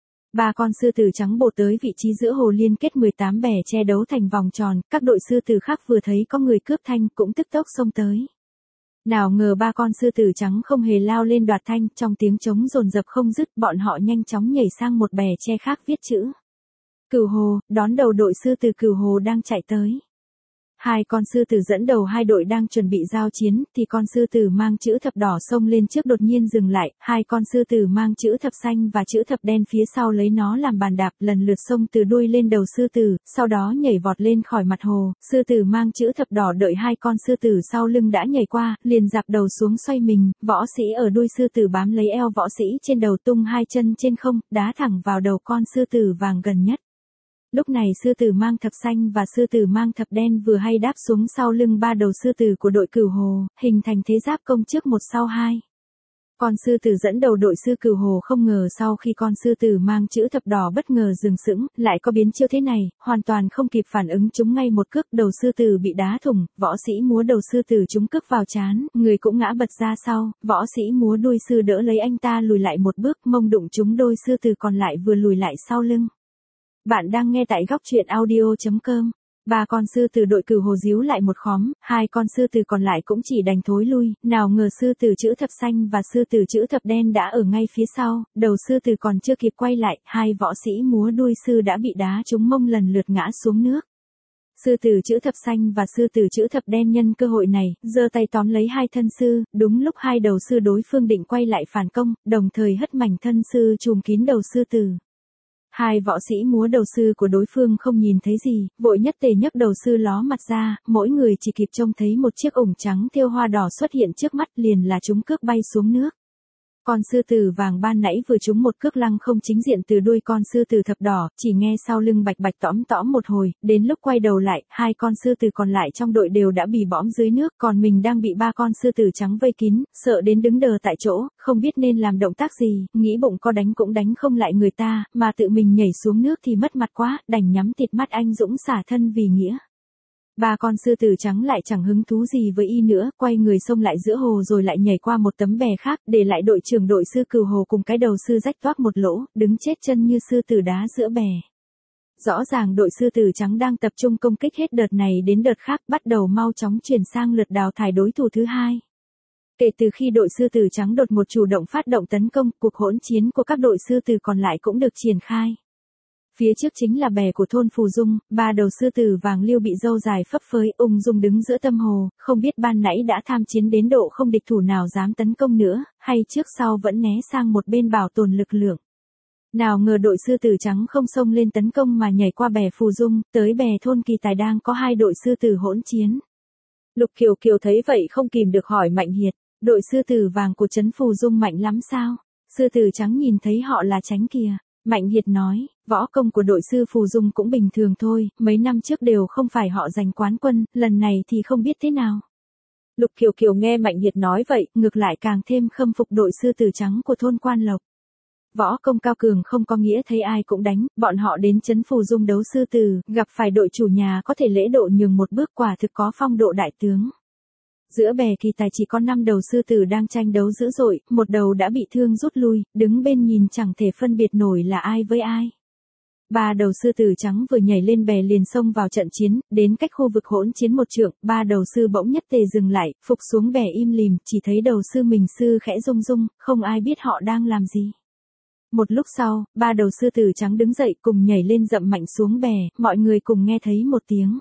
Ba con sư tử trắng bổ tới vị trí giữa hồ liên kết 18 bè che đấu thành vòng tròn, các đội sư tử khác vừa thấy có người cướp thanh cũng tức tốc xông tới. Nào ngờ ba con sư tử trắng không hề lao lên đoạt thanh, trong tiếng trống dồn dập không dứt, bọn họ nhanh chóng nhảy sang một bè tre khác viết chữ Cửu Hồ, đón đầu đội sư tử Cửu Hồ đang chạy tới. Hai con sư tử dẫn đầu hai đội đang chuẩn bị giao chiến, thì con sư tử mang chữ thập đỏ xông lên trước đột nhiên dừng lại, hai con sư tử mang chữ thập xanh và chữ thập đen phía sau lấy nó làm bàn đạp, lần lượt xông từ đuôi lên đầu sư tử, sau đó nhảy vọt lên khỏi mặt hồ, sư tử mang chữ thập đỏ đợi hai con sư tử sau lưng đã nhảy qua, liền dạp đầu xuống xoay mình, võ sĩ ở đuôi sư tử bám lấy eo võ sĩ trên đầu tung hai chân trên không, đá thẳng vào đầu con sư tử vàng gần nhất. Lúc này sư tử mang thập xanh và sư tử mang thập đen vừa hay đáp xuống sau lưng ba đầu sư tử của đội Cửu Hồ, hình thành thế giáp công trước một sau hai. Con sư tử dẫn đầu đội sư Cửu Hồ không ngờ sau khi con sư tử mang chữ thập đỏ bất ngờ dừng sững, lại có biến chiêu thế này, hoàn toàn không kịp phản ứng trúng ngay một cước, đầu sư tử bị đá thủng, võ sĩ múa đầu sư tử trúng cước vào trán, người cũng ngã bật ra sau, võ sĩ múa đuôi sư đỡ lấy anh ta lùi lại một bước, mông đụng trúng đôi sư tử còn lại vừa lùi lại sau lưng. Bạn đang nghe tại góc truyện audio.com. Ba con sư tử đội Cửu Hồ díu lại một khóm, hai con sư tử còn lại cũng chỉ đành thối lui, nào ngờ sư tử chữ thập xanh và sư tử chữ thập đen đã ở ngay phía sau, đầu sư tử còn chưa kịp quay lại, hai võ sĩ múa đuôi sư đã bị đá trúng mông lần lượt ngã xuống nước. Sư tử chữ thập xanh và sư tử chữ thập đen nhân cơ hội này, giơ tay tóm lấy hai thân sư, đúng lúc hai đầu sư đối phương định quay lại phản công, đồng thời hất mảnh thân sư trùm kín đầu sư tử. Hai võ sĩ múa đầu sư của đối phương không nhìn thấy gì, vội nhất tề nhấc đầu sư ló mặt ra, mỗi người chỉ kịp trông thấy một chiếc ủng trắng thêu hoa đỏ xuất hiện trước mắt, liền là chúng cước bay xuống nước. Con sư tử vàng ban nãy vừa trúng một cước lăng không chính diện từ đuôi con sư tử thập đỏ, chỉ nghe sau lưng bạch bạch tõm tõm một hồi, đến lúc quay đầu lại, hai con sư tử còn lại trong đội đều đã bị bõm dưới nước, còn mình đang bị ba con sư tử trắng vây kín, sợ đến đứng đờ tại chỗ, không biết nên làm động tác gì, nghĩ bụng có đánh cũng đánh không lại người ta, mà tự mình nhảy xuống nước thì mất mặt quá, đành nhắm tịt mắt anh dũng xả thân vì nghĩa. Ba con sư tử trắng lại chẳng hứng thú gì với y nữa, quay người xông lại giữa hồ rồi lại nhảy qua một tấm bè khác, để lại đội trưởng đội sư Cửu Hồ cùng cái đầu sư rách toác một lỗ, đứng chết chân như sư tử đá giữa bè. Rõ ràng đội sư tử trắng đang tập trung công kích hết đợt này đến đợt khác, bắt đầu mau chóng chuyển sang lượt đào thải đối thủ thứ hai. Kể từ khi đội sư tử trắng đột một chủ động phát động tấn công, cuộc hỗn chiến của các đội sư tử còn lại cũng được triển khai. Phía trước chính là bè của thôn Phù Dung, ba đầu sư tử vàng liêu bị râu dài phấp phới, ung dung đứng giữa tâm hồ, không biết ban nãy đã tham chiến đến độ không địch thủ nào dám tấn công nữa, hay trước sau vẫn né sang một bên bảo tồn lực lượng. Nào ngờ đội sư tử trắng không xông lên tấn công mà nhảy qua bè Phù Dung, tới bè thôn Kỳ Tài đang có hai đội sư tử hỗn chiến. Lục Kiều Kiều thấy vậy không kìm được hỏi Mạnh Hiệt, đội sư tử vàng của trấn Phù Dung mạnh lắm sao? Sư tử trắng nhìn thấy họ là tránh kìa. Mạnh Hiệt nói, võ công của đội sư Phù Dung cũng bình thường thôi, mấy năm trước đều không phải họ giành quán quân, lần này thì không biết thế nào. Lục Kiều Kiều nghe Mạnh Hiệt nói vậy, ngược lại càng thêm khâm phục đội sư tử trắng của thôn Quan Lộc. Võ công cao cường không có nghĩa thấy ai cũng đánh, bọn họ đến trấn Phù Dung đấu sư tử, gặp phải đội chủ nhà có thể lễ độ nhường một bước, quả thực có phong độ đại tướng. Giữa bè Kỳ Tài chỉ có 5 đầu sư tử đang tranh đấu dữ dội, một đầu đã bị thương rút lui, đứng bên nhìn chẳng thể phân biệt nổi là ai với ai. Ba đầu sư tử trắng vừa nhảy lên bè liền xông vào trận chiến, đến cách khu vực hỗn chiến một trượng, ba đầu sư bỗng nhất tề dừng lại, phục xuống bè im lìm, chỉ thấy đầu sư mình sư khẽ rung rung, không ai biết họ đang làm gì. Một lúc sau, ba đầu sư tử trắng đứng dậy cùng nhảy lên dậm mạnh xuống bè, mọi người cùng nghe thấy một tiếng.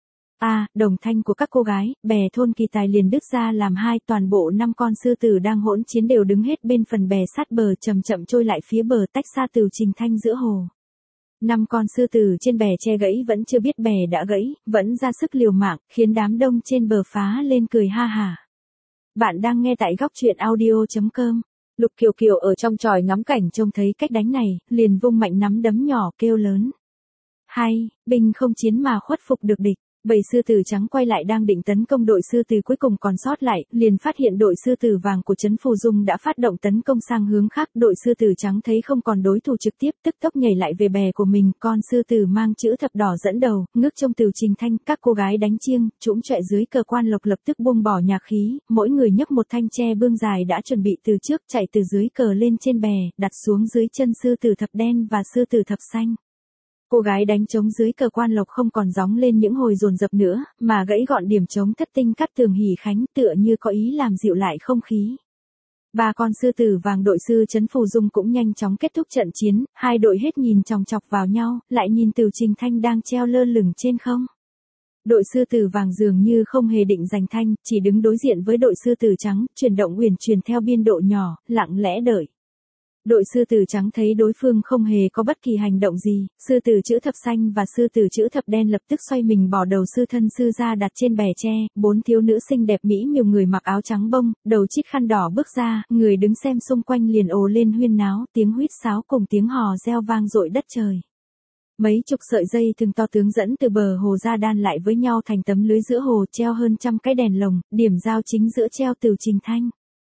Đồng thanh của các cô gái, bè thôn Kỳ Tài liền đứt ra làm hai, toàn bộ 5 con sư tử đang hỗn chiến đều đứng hết bên phần bè sát bờ chậm chậm trôi lại phía bờ tách xa từ Trình Thanh giữa hồ. 5 con sư tử trên bè che gãy vẫn chưa biết bè đã gãy, vẫn ra sức liều mạng, khiến đám đông trên bờ phá lên cười ha hả. Bạn đang nghe tại góc truyện audio.com. Lục Kiều Kiều ở trong chòi ngắm cảnh trông thấy cách đánh này, liền vung mạnh nắm đấm nhỏ kêu lớn. Hay, binh không chiến mà khuất phục được địch. Bầy sư tử trắng quay lại đang định tấn công đội sư tử cuối cùng còn sót lại, liền phát hiện đội sư tử vàng của trấn Phù Dung đã phát động tấn công sang hướng khác. Đội sư tử trắng thấy không còn đối thủ trực tiếp, tức tốc nhảy lại về bè của mình. Con sư tử mang chữ thập đỏ dẫn đầu, ngước trông từ Trình Thanh, các cô gái đánh chiêng, trũng trọe dưới cờ Quan Lộc lập tức buông bỏ nhạc khí, mỗi người nhấc một thanh tre bương dài đã chuẩn bị từ trước, chạy từ dưới cờ lên trên bè, đặt xuống dưới chân sư tử thập đen và sư tử thập xanh. Cô gái đánh trống dưới cờ Quan Lộc không còn gióng lên những hồi dồn dập nữa, mà gãy gọn điểm trống thất tinh cắt tường hỉ khánh, tựa như có ý làm dịu lại không khí. Ba con sư tử vàng đội sư trấn Phù Dung cũng nhanh chóng kết thúc trận chiến, hai đội hết nhìn chòng chọc vào nhau, lại nhìn từ Trình Thanh đang treo lơ lửng trên không. Đội sư tử vàng dường như không hề định giành thanh, chỉ đứng đối diện với đội sư tử trắng, chuyển động uyển chuyển theo biên độ nhỏ, lặng lẽ đợi. Đội sư tử trắng thấy đối phương không hề có bất kỳ hành động gì, sư tử chữ thập xanh và sư tử chữ thập đen lập tức xoay mình bỏ đầu sư thân sư ra đặt trên bè tre, 4 thiếu nữ xinh đẹp mỹ miều người mặc áo trắng bông, đầu chít khăn đỏ bước ra, người đứng xem xung quanh liền ồ lên huyên náo, tiếng huýt sáo cùng tiếng hò reo vang dội đất trời. Mấy chục sợi dây thừng to tướng dẫn từ bờ hồ ra đan lại với nhau thành tấm lưới giữa hồ, treo hơn 100 cái đèn lồng, điểm giao chính giữa treo từ Trình Thanh.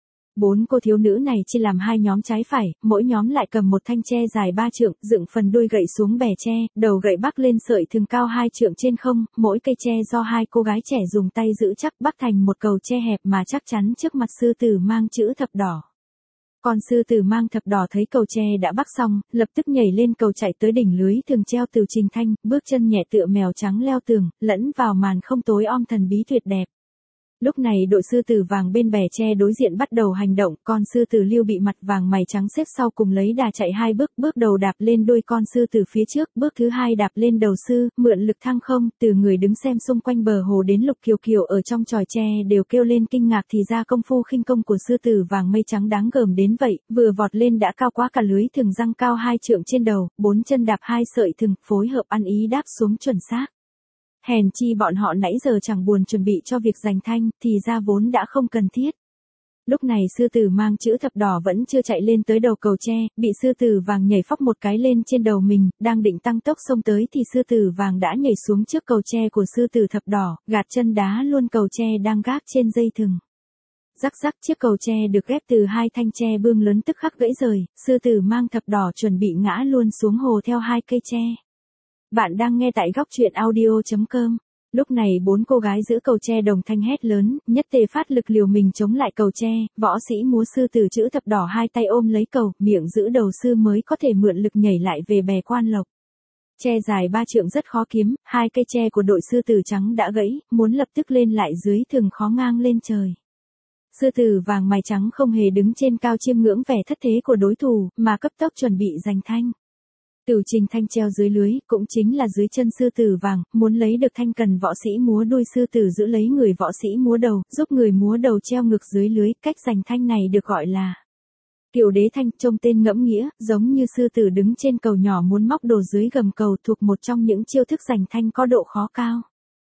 4 cô thiếu nữ này chia làm 2 nhóm trái phải, mỗi nhóm lại cầm một thanh tre dài 3 trượng, dựng phần đuôi gậy xuống bè tre, đầu gậy bắc lên sợi thừng cao 2 trượng trên không, mỗi cây tre do 2 cô gái trẻ dùng tay giữ chắc bắc thành một cầu tre hẹp mà chắc chắn trước mặt sư tử mang chữ thập đỏ. Con sư tử mang thập đỏ thấy cầu tre đã bắc xong, lập tức nhảy lên cầu chạy tới đỉnh lưới thường treo Từ Trình Thanh, bước chân nhẹ tựa mèo trắng leo tường, lẫn vào màn không tối om thần bí tuyệt đẹp. Lúc này đội sư tử vàng bên bè tre đối diện bắt đầu hành động, con sư tử Lưu bị mặt vàng mày trắng xếp sau cùng lấy đà chạy 2 bước, bước đầu đạp lên đuôi con sư tử phía trước, bước thứ 2 đạp lên đầu sư, mượn lực thăng không, từ người đứng xem xung quanh bờ hồ đến Lục Kiều Kiều ở trong chòi tre đều kêu lên kinh ngạc thì ra công phu khinh công của sư tử vàng mây trắng đáng gờm đến vậy, vừa vọt lên đã cao quá cả lưới thừng răng cao 2 trượng trên đầu, 4 chân đạp 2 sợi thừng, phối hợp ăn ý đáp xuống chuẩn xác. Hèn chi bọn họ nãy giờ chẳng buồn chuẩn bị cho việc giành thanh, thì ra vốn đã không cần thiết. Lúc này sư tử mang chữ thập đỏ vẫn chưa chạy lên tới đầu cầu tre, bị sư tử vàng nhảy phóc một cái lên trên đầu mình, đang định tăng tốc xông tới thì sư tử vàng đã nhảy xuống trước cầu tre của sư tử thập đỏ, gạt chân đá luôn cầu tre đang gác trên dây thừng. Rắc rắc chiếc cầu tre được ghép từ 2 thanh tre bươm lớn tức khắc gãy rời, sư tử mang thập đỏ chuẩn bị ngã luôn xuống hồ theo 2 cây tre. Bạn đang nghe tại góc truyện audio.com. Lúc này 4 cô gái giữ cầu tre đồng thanh hét lớn, nhất tề phát lực liều mình chống lại cầu tre, võ sĩ múa sư tử chữ thập đỏ 2 tay ôm lấy cầu, miệng giữ đầu sư mới có thể mượn lực nhảy lại về bè Quan Lộc. Tre dài 3 trượng rất khó kiếm, 2 cây tre của đội sư tử trắng đã gãy, muốn lập tức lên lại dưới thường khó ngang lên trời. Sư tử vàng mày trắng không hề đứng trên cao chiêm ngưỡng vẻ thất thế của đối thủ, mà cấp tốc chuẩn bị giành thanh. Từ Trình Thanh treo dưới lưới, cũng chính là dưới chân sư tử vàng, muốn lấy được thanh cần võ sĩ múa đuôi sư tử giữ lấy người võ sĩ múa đầu, giúp người múa đầu treo ngược dưới lưới, cách giành thanh này được gọi là Kiều Đế Thanh, trông tên ngẫm nghĩa, giống như sư tử đứng trên cầu nhỏ muốn móc đồ dưới gầm cầu thuộc một trong những chiêu thức giành thanh có độ khó cao.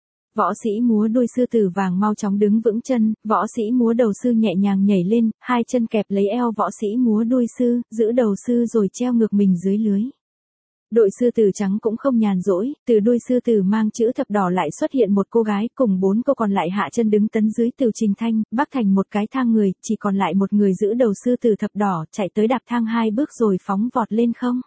Võ sĩ múa đuôi sư tử vàng mau chóng đứng vững chân, võ sĩ múa đầu sư nhẹ nhàng nhảy lên, 2 chân kẹp lấy eo võ sĩ múa đuôi sư, giữ đầu sư rồi treo ngược mình dưới lưới. Đội sư tử trắng cũng không nhàn rỗi, từ đuôi sư tử mang chữ thập đỏ lại xuất hiện một cô gái, cùng 4 cô còn lại hạ chân đứng tấn dưới Từ Trình Thanh, bắc thành một cái thang người, chỉ còn lại một người giữ đầu sư tử thập đỏ, chạy tới đạp thang 2 bước rồi phóng vọt lên không.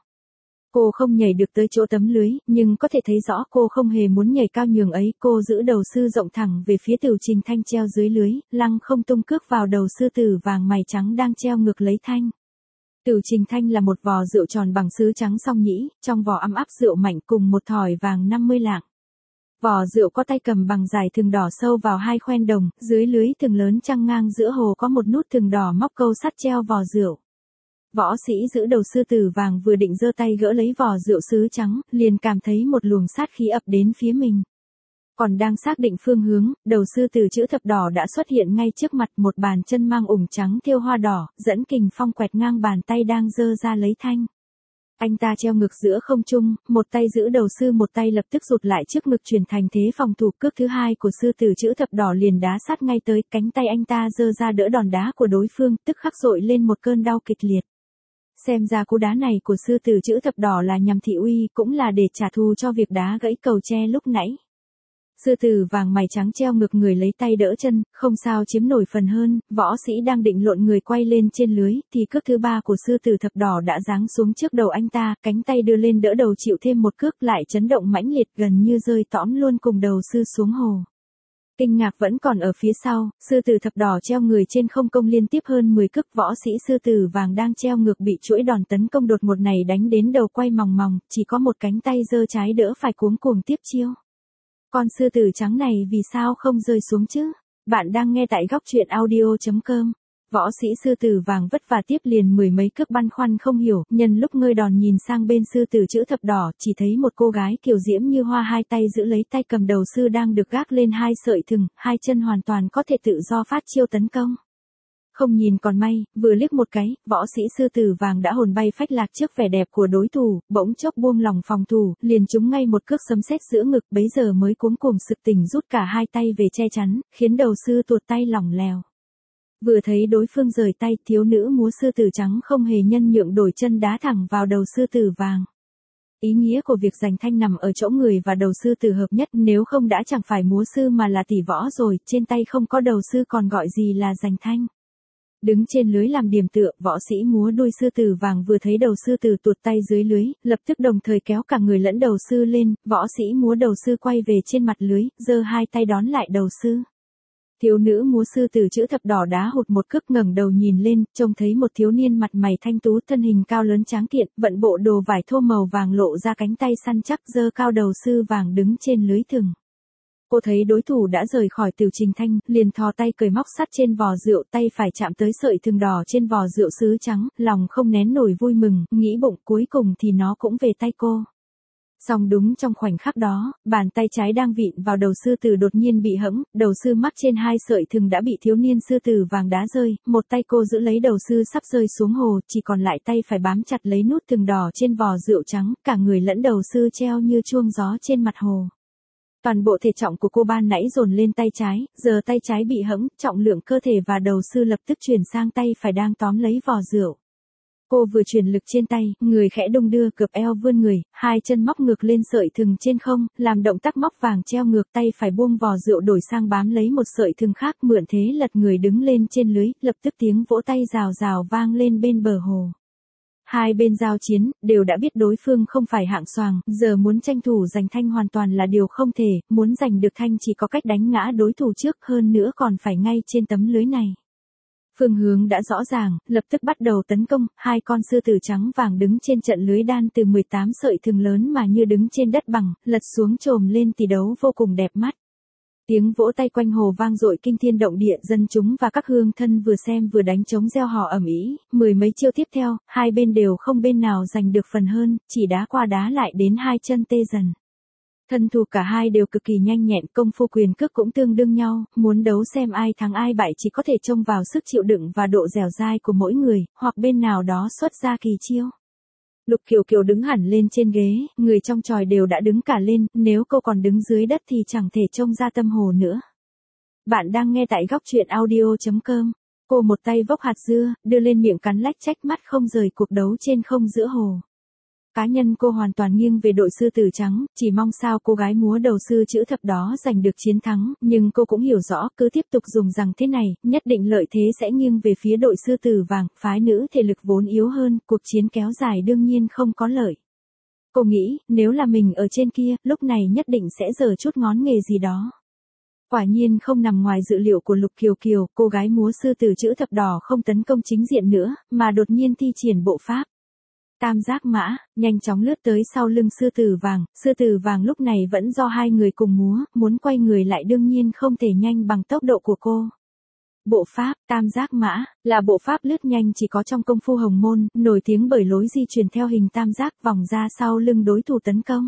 Cô không nhảy được tới chỗ tấm lưới, nhưng có thể thấy rõ cô không hề muốn nhảy cao nhường ấy, cô giữ đầu sư rộng thẳng về phía Từ Trình Thanh treo dưới lưới, lăng không tung cước vào đầu sư tử vàng mày trắng đang treo ngược lấy thanh. Từ Trình Thanh là một vò rượu tròn bằng sứ trắng song nhĩ, trong vò ấm áp rượu mạnh cùng một thỏi vàng 50 lạng. Vò rượu có tay cầm bằng dài thừng đỏ sâu vào 2 khoen đồng, dưới lưới thừng lớn trăng ngang giữa hồ có một nút thừng đỏ móc câu sắt treo vò rượu. Võ sĩ giữ đầu sư tử vàng vừa định giơ tay gỡ lấy vò rượu sứ trắng, liền cảm thấy một luồng sát khí ập đến phía mình. Còn đang xác định phương hướng, đầu sư tử chữ thập đỏ đã xuất hiện ngay trước mặt, một bàn chân mang ủng trắng thêu hoa đỏ, dẫn kình phong quẹt ngang bàn tay đang giơ ra lấy thanh. Anh ta treo ngược giữa không trung, một tay giữ đầu sư, một tay lập tức rụt lại trước ngực chuyển thành thế phòng thủ, cước thứ 2 của sư tử chữ thập đỏ liền đá sát ngay tới, cánh tay anh ta giơ ra đỡ đòn đá của đối phương, tức khắc dội lên một cơn đau kịch liệt. Xem ra cú đá này của sư tử chữ thập đỏ là nhằm thị uy, cũng là để trả thù cho việc đá gãy cầu tre lúc nãy. Sư tử vàng mày trắng treo ngược người lấy tay đỡ chân, không sao chiếm nổi phần hơn, võ sĩ đang định lộn người quay lên trên lưới, thì cước thứ 3 của sư tử thập đỏ đã giáng xuống trước đầu anh ta, cánh tay đưa lên đỡ đầu chịu thêm một cước lại chấn động mãnh liệt gần như rơi tõm luôn cùng đầu sư xuống hồ. Kinh ngạc vẫn còn ở phía sau, sư tử thập đỏ treo người trên không công liên tiếp hơn 10 cước, võ sĩ sư tử vàng đang treo ngược bị chuỗi đòn tấn công đột ngột này đánh đến đầu quay mòng mòng, chỉ có một cánh tay giơ trái đỡ phải cuống cuồng tiếp chiêu. Con sư tử trắng này vì sao không rơi xuống chứ? Bạn đang nghe tại góc truyện audio.com. Võ sĩ sư tử vàng vất vả tiếp liền 10 mấy cước băn khoăn không hiểu, nhân lúc ngơi đòn nhìn sang bên sư tử chữ thập đỏ, chỉ thấy một cô gái kiều diễm như hoa 2 tay giữ lấy tay cầm đầu sư đang được gác lên 2 sợi thừng, 2 chân hoàn toàn có thể tự do phát chiêu tấn công. Không nhìn còn may, vừa liếc một cái, võ sĩ sư tử vàng đã hồn bay phách lạc trước vẻ đẹp của đối thủ, bỗng chốc buông lòng phòng thủ, liền trúng ngay một cước sấm sét giữa ngực, bấy giờ mới cuống cuồng sực tỉnh rút cả 2 tay về che chắn, khiến đầu sư tuột tay lỏng lèo. Vừa thấy đối phương rời tay, thiếu nữ múa sư tử trắng không hề nhân nhượng đổi chân đá thẳng vào đầu sư tử vàng. Ý nghĩa của việc giành thanh nằm ở chỗ người và đầu sư tử hợp nhất, nếu không đã chẳng phải múa sư mà là tỷ võ rồi, trên tay không có đầu sư còn gọi gì là giành thanh. Đứng trên lưới làm điểm tựa, võ sĩ múa đuôi sư tử vàng vừa thấy đầu sư tử tuột tay dưới lưới, lập tức đồng thời kéo cả người lẫn đầu sư lên, võ sĩ múa đầu sư quay về trên mặt lưới, giơ 2 tay đón lại đầu sư. Thiếu nữ múa sư tử chữ thập đỏ đá hụt một cước, ngẩng đầu nhìn lên, trông thấy một thiếu niên mặt mày thanh tú, thân hình cao lớn tráng kiện, vận bộ đồ vải thô màu vàng lộ ra cánh tay săn chắc, giơ cao đầu sư vàng đứng trên lưới thừng. Cô thấy đối thủ đã rời khỏi Tiểu Trình Thanh, liền thò tay cởi móc sắt trên vò rượu, tay phải chạm tới sợi thừng đỏ trên vò rượu sứ trắng, lòng không nén nổi vui mừng, nghĩ bụng cuối cùng thì nó cũng về tay cô. Song đúng trong khoảnh khắc đó, bàn tay trái đang vịn vào đầu sư tử đột nhiên bị hẫng, đầu sư mắc trên hai sợi thừng đã bị thiếu niên sư tử vàng đá rơi, một tay cô giữ lấy đầu sư sắp rơi xuống hồ, chỉ còn lại tay phải bám chặt lấy nút thừng đỏ trên vò rượu trắng, cả người lẫn đầu sư treo như chuông gió trên mặt hồ. Toàn bộ thể trọng của cô ban nãy dồn lên tay trái, giờ tay trái bị hẫng, trọng lượng cơ thể và đầu sư lập tức chuyển sang tay phải đang tóm lấy vò rượu. Cô vừa chuyển lực trên tay, người khẽ đung đưa, cợp eo vươn người, hai chân móc ngược lên sợi thừng trên không, làm động tác móc vàng treo ngược, tay phải buông vò rượu đổi sang bám lấy một sợi thừng khác, mượn thế lật người đứng lên trên lưới, lập tức tiếng vỗ tay rào rào vang lên bên bờ hồ. Hai bên giao chiến, đều đã biết đối phương không phải hạng xoàng, giờ muốn tranh thủ giành thanh hoàn toàn là điều không thể, muốn giành được thanh chỉ có cách đánh ngã đối thủ trước, hơn nữa còn phải ngay trên tấm lưới này. Phương hướng đã rõ ràng, lập tức bắt đầu tấn công, hai con sư tử trắng vàng đứng trên trận lưới đan từ 18 sợi thừng lớn mà như đứng trên đất bằng, lật xuống chồm lên tỷ đấu vô cùng đẹp mắt. Tiếng vỗ tay quanh hồ vang dội kinh thiên động địa, dân chúng và các hương thân vừa xem vừa đánh trống reo hò ầm ĩ, mười mấy chiêu tiếp theo, hai bên đều không bên nào giành được phần hơn, chỉ đá qua đá lại đến hai chân tê dần. Thân thủ cả hai đều cực kỳ nhanh nhẹn, công phu quyền cước cũng tương đương nhau, muốn đấu xem ai thắng ai bại chỉ có thể trông vào sức chịu đựng và độ dẻo dai của mỗi người, hoặc bên nào đó xuất ra kỳ chiêu. Lục Kiều Kiều đứng hẳn lên trên ghế, người trong chòi đều đã đứng cả lên, nếu cô còn đứng dưới đất thì chẳng thể trông ra tâm hồ nữa. Bạn đang nghe tại góc truyện audio.com. Cô một tay vốc hạt dưa, đưa lên miệng cắn lách trách mắt không rời cuộc đấu trên không giữa hồ. Cá nhân cô hoàn toàn nghiêng về đội sư tử trắng, chỉ mong sao cô gái múa đầu sư chữ thập đó giành được chiến thắng, nhưng cô cũng hiểu rõ cứ tiếp tục dùng rằng thế này, nhất định lợi thế sẽ nghiêng về phía đội sư tử vàng, phái nữ thể lực vốn yếu hơn, cuộc chiến kéo dài đương nhiên không có lợi. Cô nghĩ, nếu là mình ở trên kia, lúc này nhất định sẽ giở chút ngón nghề gì đó. Quả nhiên không nằm ngoài dự liệu của Lục Kiều Kiều, cô gái múa sư tử chữ thập đỏ không tấn công chính diện nữa, mà đột nhiên thi triển bộ pháp tam giác mã, nhanh chóng lướt tới sau lưng sư tử vàng lúc này vẫn do hai người cùng múa, muốn quay người lại đương nhiên không thể nhanh bằng tốc độ của cô. Bộ pháp tam giác mã là bộ pháp lướt nhanh chỉ có trong công phu hồng môn, nổi tiếng bởi lối di chuyển theo hình tam giác vòng ra sau lưng đối thủ tấn công.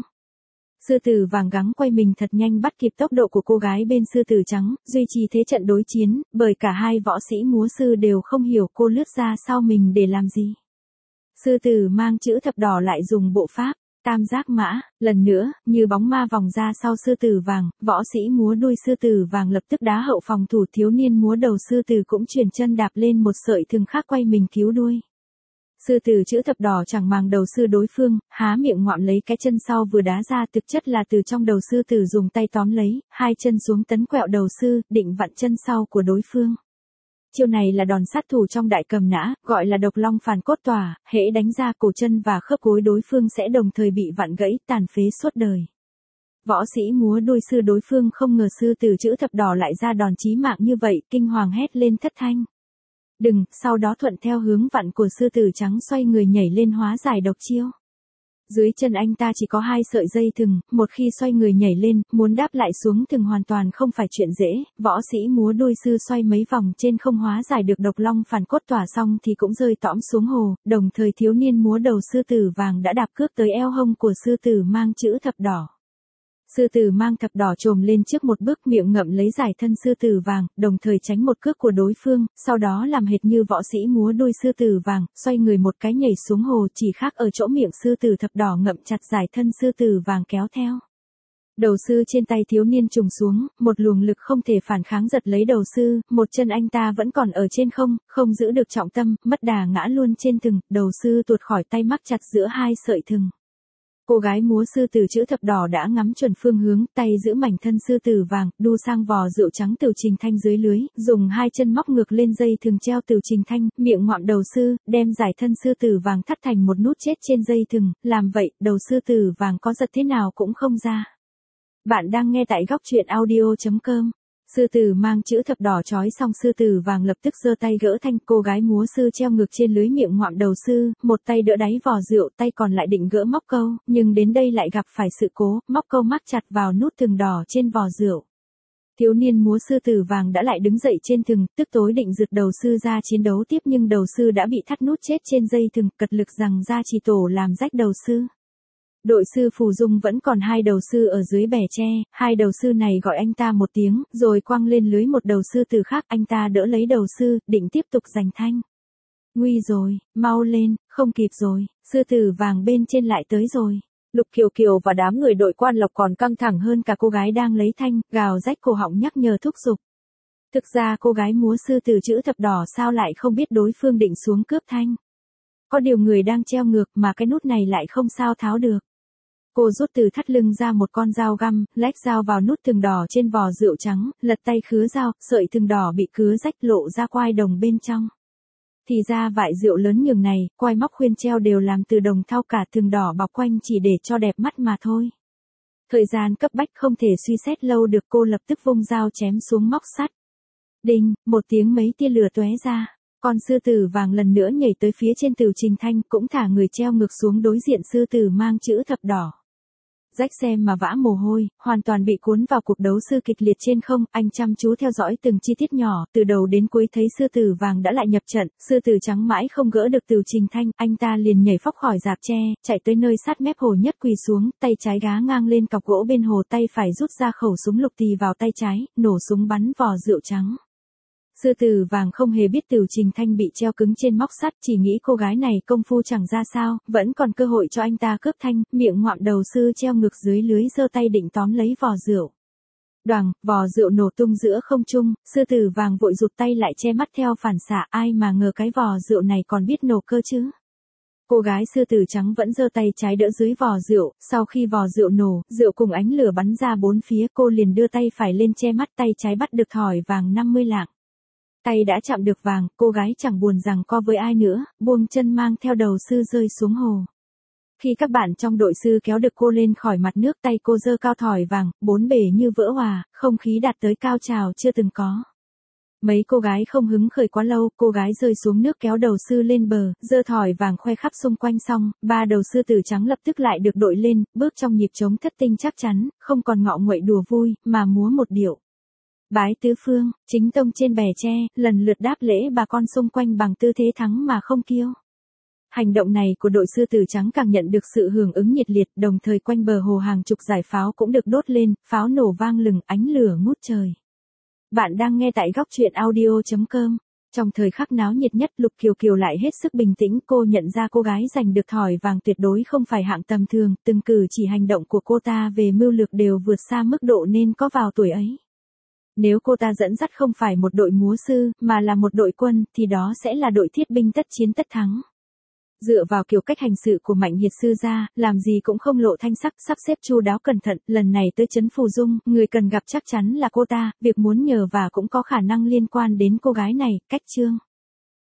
Sư tử vàng gắng quay mình thật nhanh bắt kịp tốc độ của cô gái bên sư tử trắng, duy trì thế trận đối chiến, bởi cả hai võ sĩ múa sư đều không hiểu cô lướt ra sau mình để làm gì. Sư tử mang chữ thập đỏ lại dùng bộ pháp tam giác mã, lần nữa, như bóng ma vòng ra sau sư tử vàng, võ sĩ múa đuôi sư tử vàng lập tức đá hậu phòng thủ, thiếu niên múa đầu sư tử cũng chuyển chân đạp lên một sợi thừng khác quay mình cứu đuôi. Sư tử chữ thập đỏ chẳng màng đầu sư đối phương, há miệng ngoạm lấy cái chân sau vừa đá ra, thực chất là từ trong đầu sư tử dùng tay tóm lấy, hai chân xuống tấn quẹo đầu sư, định vặn chân sau của đối phương. Chiêu này là đòn sát thủ trong đại cầm nã, gọi là độc long phản cốt tỏa, hễ đánh ra cổ chân và khớp gối đối phương sẽ đồng thời bị vặn gãy, tàn phế suốt đời. Võ sĩ múa đuôi sư đối phương không ngờ sư tử chữ thập đỏ lại ra đòn chí mạng như vậy, kinh hoàng hét lên thất thanh. Đừng, sau đó thuận theo hướng vặn của sư tử trắng xoay người nhảy lên hóa giải độc chiêu. Dưới chân anh ta chỉ có hai sợi dây thừng, một khi xoay người nhảy lên, muốn đáp lại xuống thừng hoàn toàn không phải chuyện dễ, võ sĩ múa đuôi sư xoay mấy vòng trên không hóa giải được độc long phản cốt tỏa xong thì cũng rơi tõm xuống hồ, đồng thời thiếu niên múa đầu sư tử vàng đã đạp cước tới eo hông của sư tử mang chữ thập đỏ. Sư tử mang thập đỏ trồm lên trước một bước, miệng ngậm lấy giải thân sư tử vàng, đồng thời tránh một cước của đối phương, sau đó làm hệt như võ sĩ múa đuôi sư tử vàng, xoay người một cái nhảy xuống hồ, chỉ khác ở chỗ miệng sư tử thập đỏ ngậm chặt giải thân sư tử vàng kéo theo. Đầu sư trên tay thiếu niên trùng xuống, một luồng lực không thể phản kháng giật lấy đầu sư, một chân anh ta vẫn còn ở trên không, không giữ được trọng tâm, mất đà ngã luôn trên thừng, đầu sư tuột khỏi tay mắc chặt giữa hai sợi thừng. Cô gái múa sư tử chữ thập đỏ đã ngắm chuẩn phương hướng, tay giữ mảnh thân sư tử vàng, đu sang vò rượu trắng Tiểu Trình Thanh dưới lưới, dùng hai chân móc ngược lên dây thừng treo Tiểu Trình Thanh, miệng ngoạm đầu sư, đem giải thân sư tử vàng thắt thành một nút chết trên dây thừng, làm vậy, đầu sư tử vàng có giật thế nào cũng không ra. Bạn đang nghe tại góc truyện audio.com. Sư tử mang chữ thập đỏ trói xong sư tử vàng lập tức giơ tay gỡ thanh, cô gái múa sư treo ngược trên lưới miệng ngoạm đầu sư, một tay đỡ đáy vò rượu, tay còn lại định gỡ móc câu, nhưng đến đây lại gặp phải sự cố, móc câu mắc chặt vào nút thừng đỏ trên vò rượu. Thiếu niên múa sư tử vàng đã lại đứng dậy trên thừng, tức tối định giật đầu sư ra chiến đấu tiếp nhưng đầu sư đã bị thắt nút chết trên dây thừng, cật lực rằng ra chỉ tổ làm rách đầu sư. Đội sư Phù Dung vẫn còn hai đầu sư ở dưới bè tre, hai đầu sư này gọi anh ta một tiếng, rồi quăng lên lưới một đầu sư tử khác, anh ta đỡ lấy đầu sư, định tiếp tục giành thanh. Nguy rồi, mau lên, không kịp rồi, sư tử vàng bên trên lại tới rồi. Lục Kiều Kiều và đám người đội Quan Lộc còn căng thẳng hơn cả cô gái đang lấy thanh, gào rách cổ họng nhắc nhở thúc giục. Thực ra cô gái múa sư tử chữ thập đỏ sao lại không biết đối phương định xuống cướp thanh. Có điều người đang treo ngược mà cái nút này lại không sao tháo được. Cô rút từ thắt lưng ra một con dao găm, lách dao vào nút thừng đỏ trên vò rượu trắng, lật tay khứa dao, sợi thừng đỏ bị cứa rách lộ ra quai đồng bên trong. Thì ra vại rượu lớn nhường này, quai móc khuyên treo đều làm từ đồng thau, cả thừng đỏ bọc quanh chỉ để cho đẹp mắt mà thôi. Thời gian cấp bách không thể suy xét lâu được, cô lập tức vung dao chém xuống móc sắt. Đinh, một tiếng mấy tia lửa tóe ra. Con sư tử vàng lần nữa nhảy tới phía trên Từ Trình Thanh, cũng thả người treo ngược xuống đối diện sư tử mang chữ thập đỏ. Rách xem mà vã mồ hôi, hoàn toàn bị cuốn vào cuộc đấu sư kịch liệt trên không, anh chăm chú theo dõi từng chi tiết nhỏ, từ đầu đến cuối thấy sư tử vàng đã lại nhập trận, sư tử trắng mãi không gỡ được Từ Trình Thanh, anh ta liền nhảy phóc khỏi rạp tre, chạy tới nơi sát mép hồ nhất quỳ xuống, tay trái gá ngang lên cọc gỗ bên hồ, tay phải rút ra khẩu súng lục tì vào tay trái, nổ súng bắn vò rượu trắng. Sư tử vàng không hề biết Từ Trình Thanh bị treo cứng trên móc sắt, chỉ nghĩ cô gái này công phu chẳng ra sao, vẫn còn cơ hội cho anh ta cướp thanh, miệng ngoạm đầu sư treo ngược dưới lưới, giơ tay định tóm lấy vò rượu. Đoàng, vò rượu nổ tung giữa không trung, sư tử vàng vội rụt tay lại che mắt theo phản xạ, ai mà ngờ cái vò rượu này còn biết nổ cơ chứ. Cô gái sư tử trắng vẫn giơ tay trái đỡ dưới vò rượu, sau khi vò rượu nổ, rượu cùng ánh lửa bắn ra bốn phía, cô liền đưa tay phải lên che mắt, tay trái bắt được thỏi vàng 50 lạng. Tay đã chạm được vàng, cô gái chẳng buồn giằng co với ai nữa, buông chân mang theo đầu sư rơi xuống hồ. Khi các bạn trong đội sư kéo được cô lên khỏi mặt nước, tay cô giơ cao thỏi vàng, bốn bề như vỡ hòa, không khí đạt tới cao trào chưa từng có. Mấy cô gái không hứng khởi quá lâu, cô gái rơi xuống nước kéo đầu sư lên bờ, giơ thỏi vàng khoe khắp xung quanh xong, ba đầu sư tử trắng lập tức lại được đội lên, bước trong nhịp trống thất tinh chắc chắn, không còn ngọ nguậy đùa vui, mà múa một điệu. Bái tứ phương, chính tông trên bè tre, lần lượt đáp lễ bà con xung quanh bằng tư thế thắng mà không kiêu. Hành động này của đội sư tử trắng càng nhận được sự hưởng ứng nhiệt liệt, đồng thời quanh bờ hồ hàng chục dải pháo cũng được đốt lên, pháo nổ vang lừng, ánh lửa ngút trời. Bạn đang nghe tại góc truyện audio.com. Trong thời khắc náo nhiệt nhất, Lục Kiều Kiều lại hết sức bình tĩnh, cô nhận ra cô gái giành được thỏi vàng tuyệt đối không phải hạng tầm thường, từng cử chỉ hành động của cô ta về mưu lược đều vượt xa mức độ nên có vào tuổi ấy. Nếu cô ta dẫn dắt không phải một đội múa sư, mà là một đội quân, thì đó sẽ là đội thiết binh tất chiến tất thắng. Dựa vào kiểu cách hành sự của Mạnh Hiệt sư gia, làm gì cũng không lộ thanh sắc, sắp xếp chu đáo cẩn thận, lần này tới trấn Phù Dung, người cần gặp chắc chắn là cô ta, việc muốn nhờ và cũng có khả năng liên quan đến cô gái này, cách chương.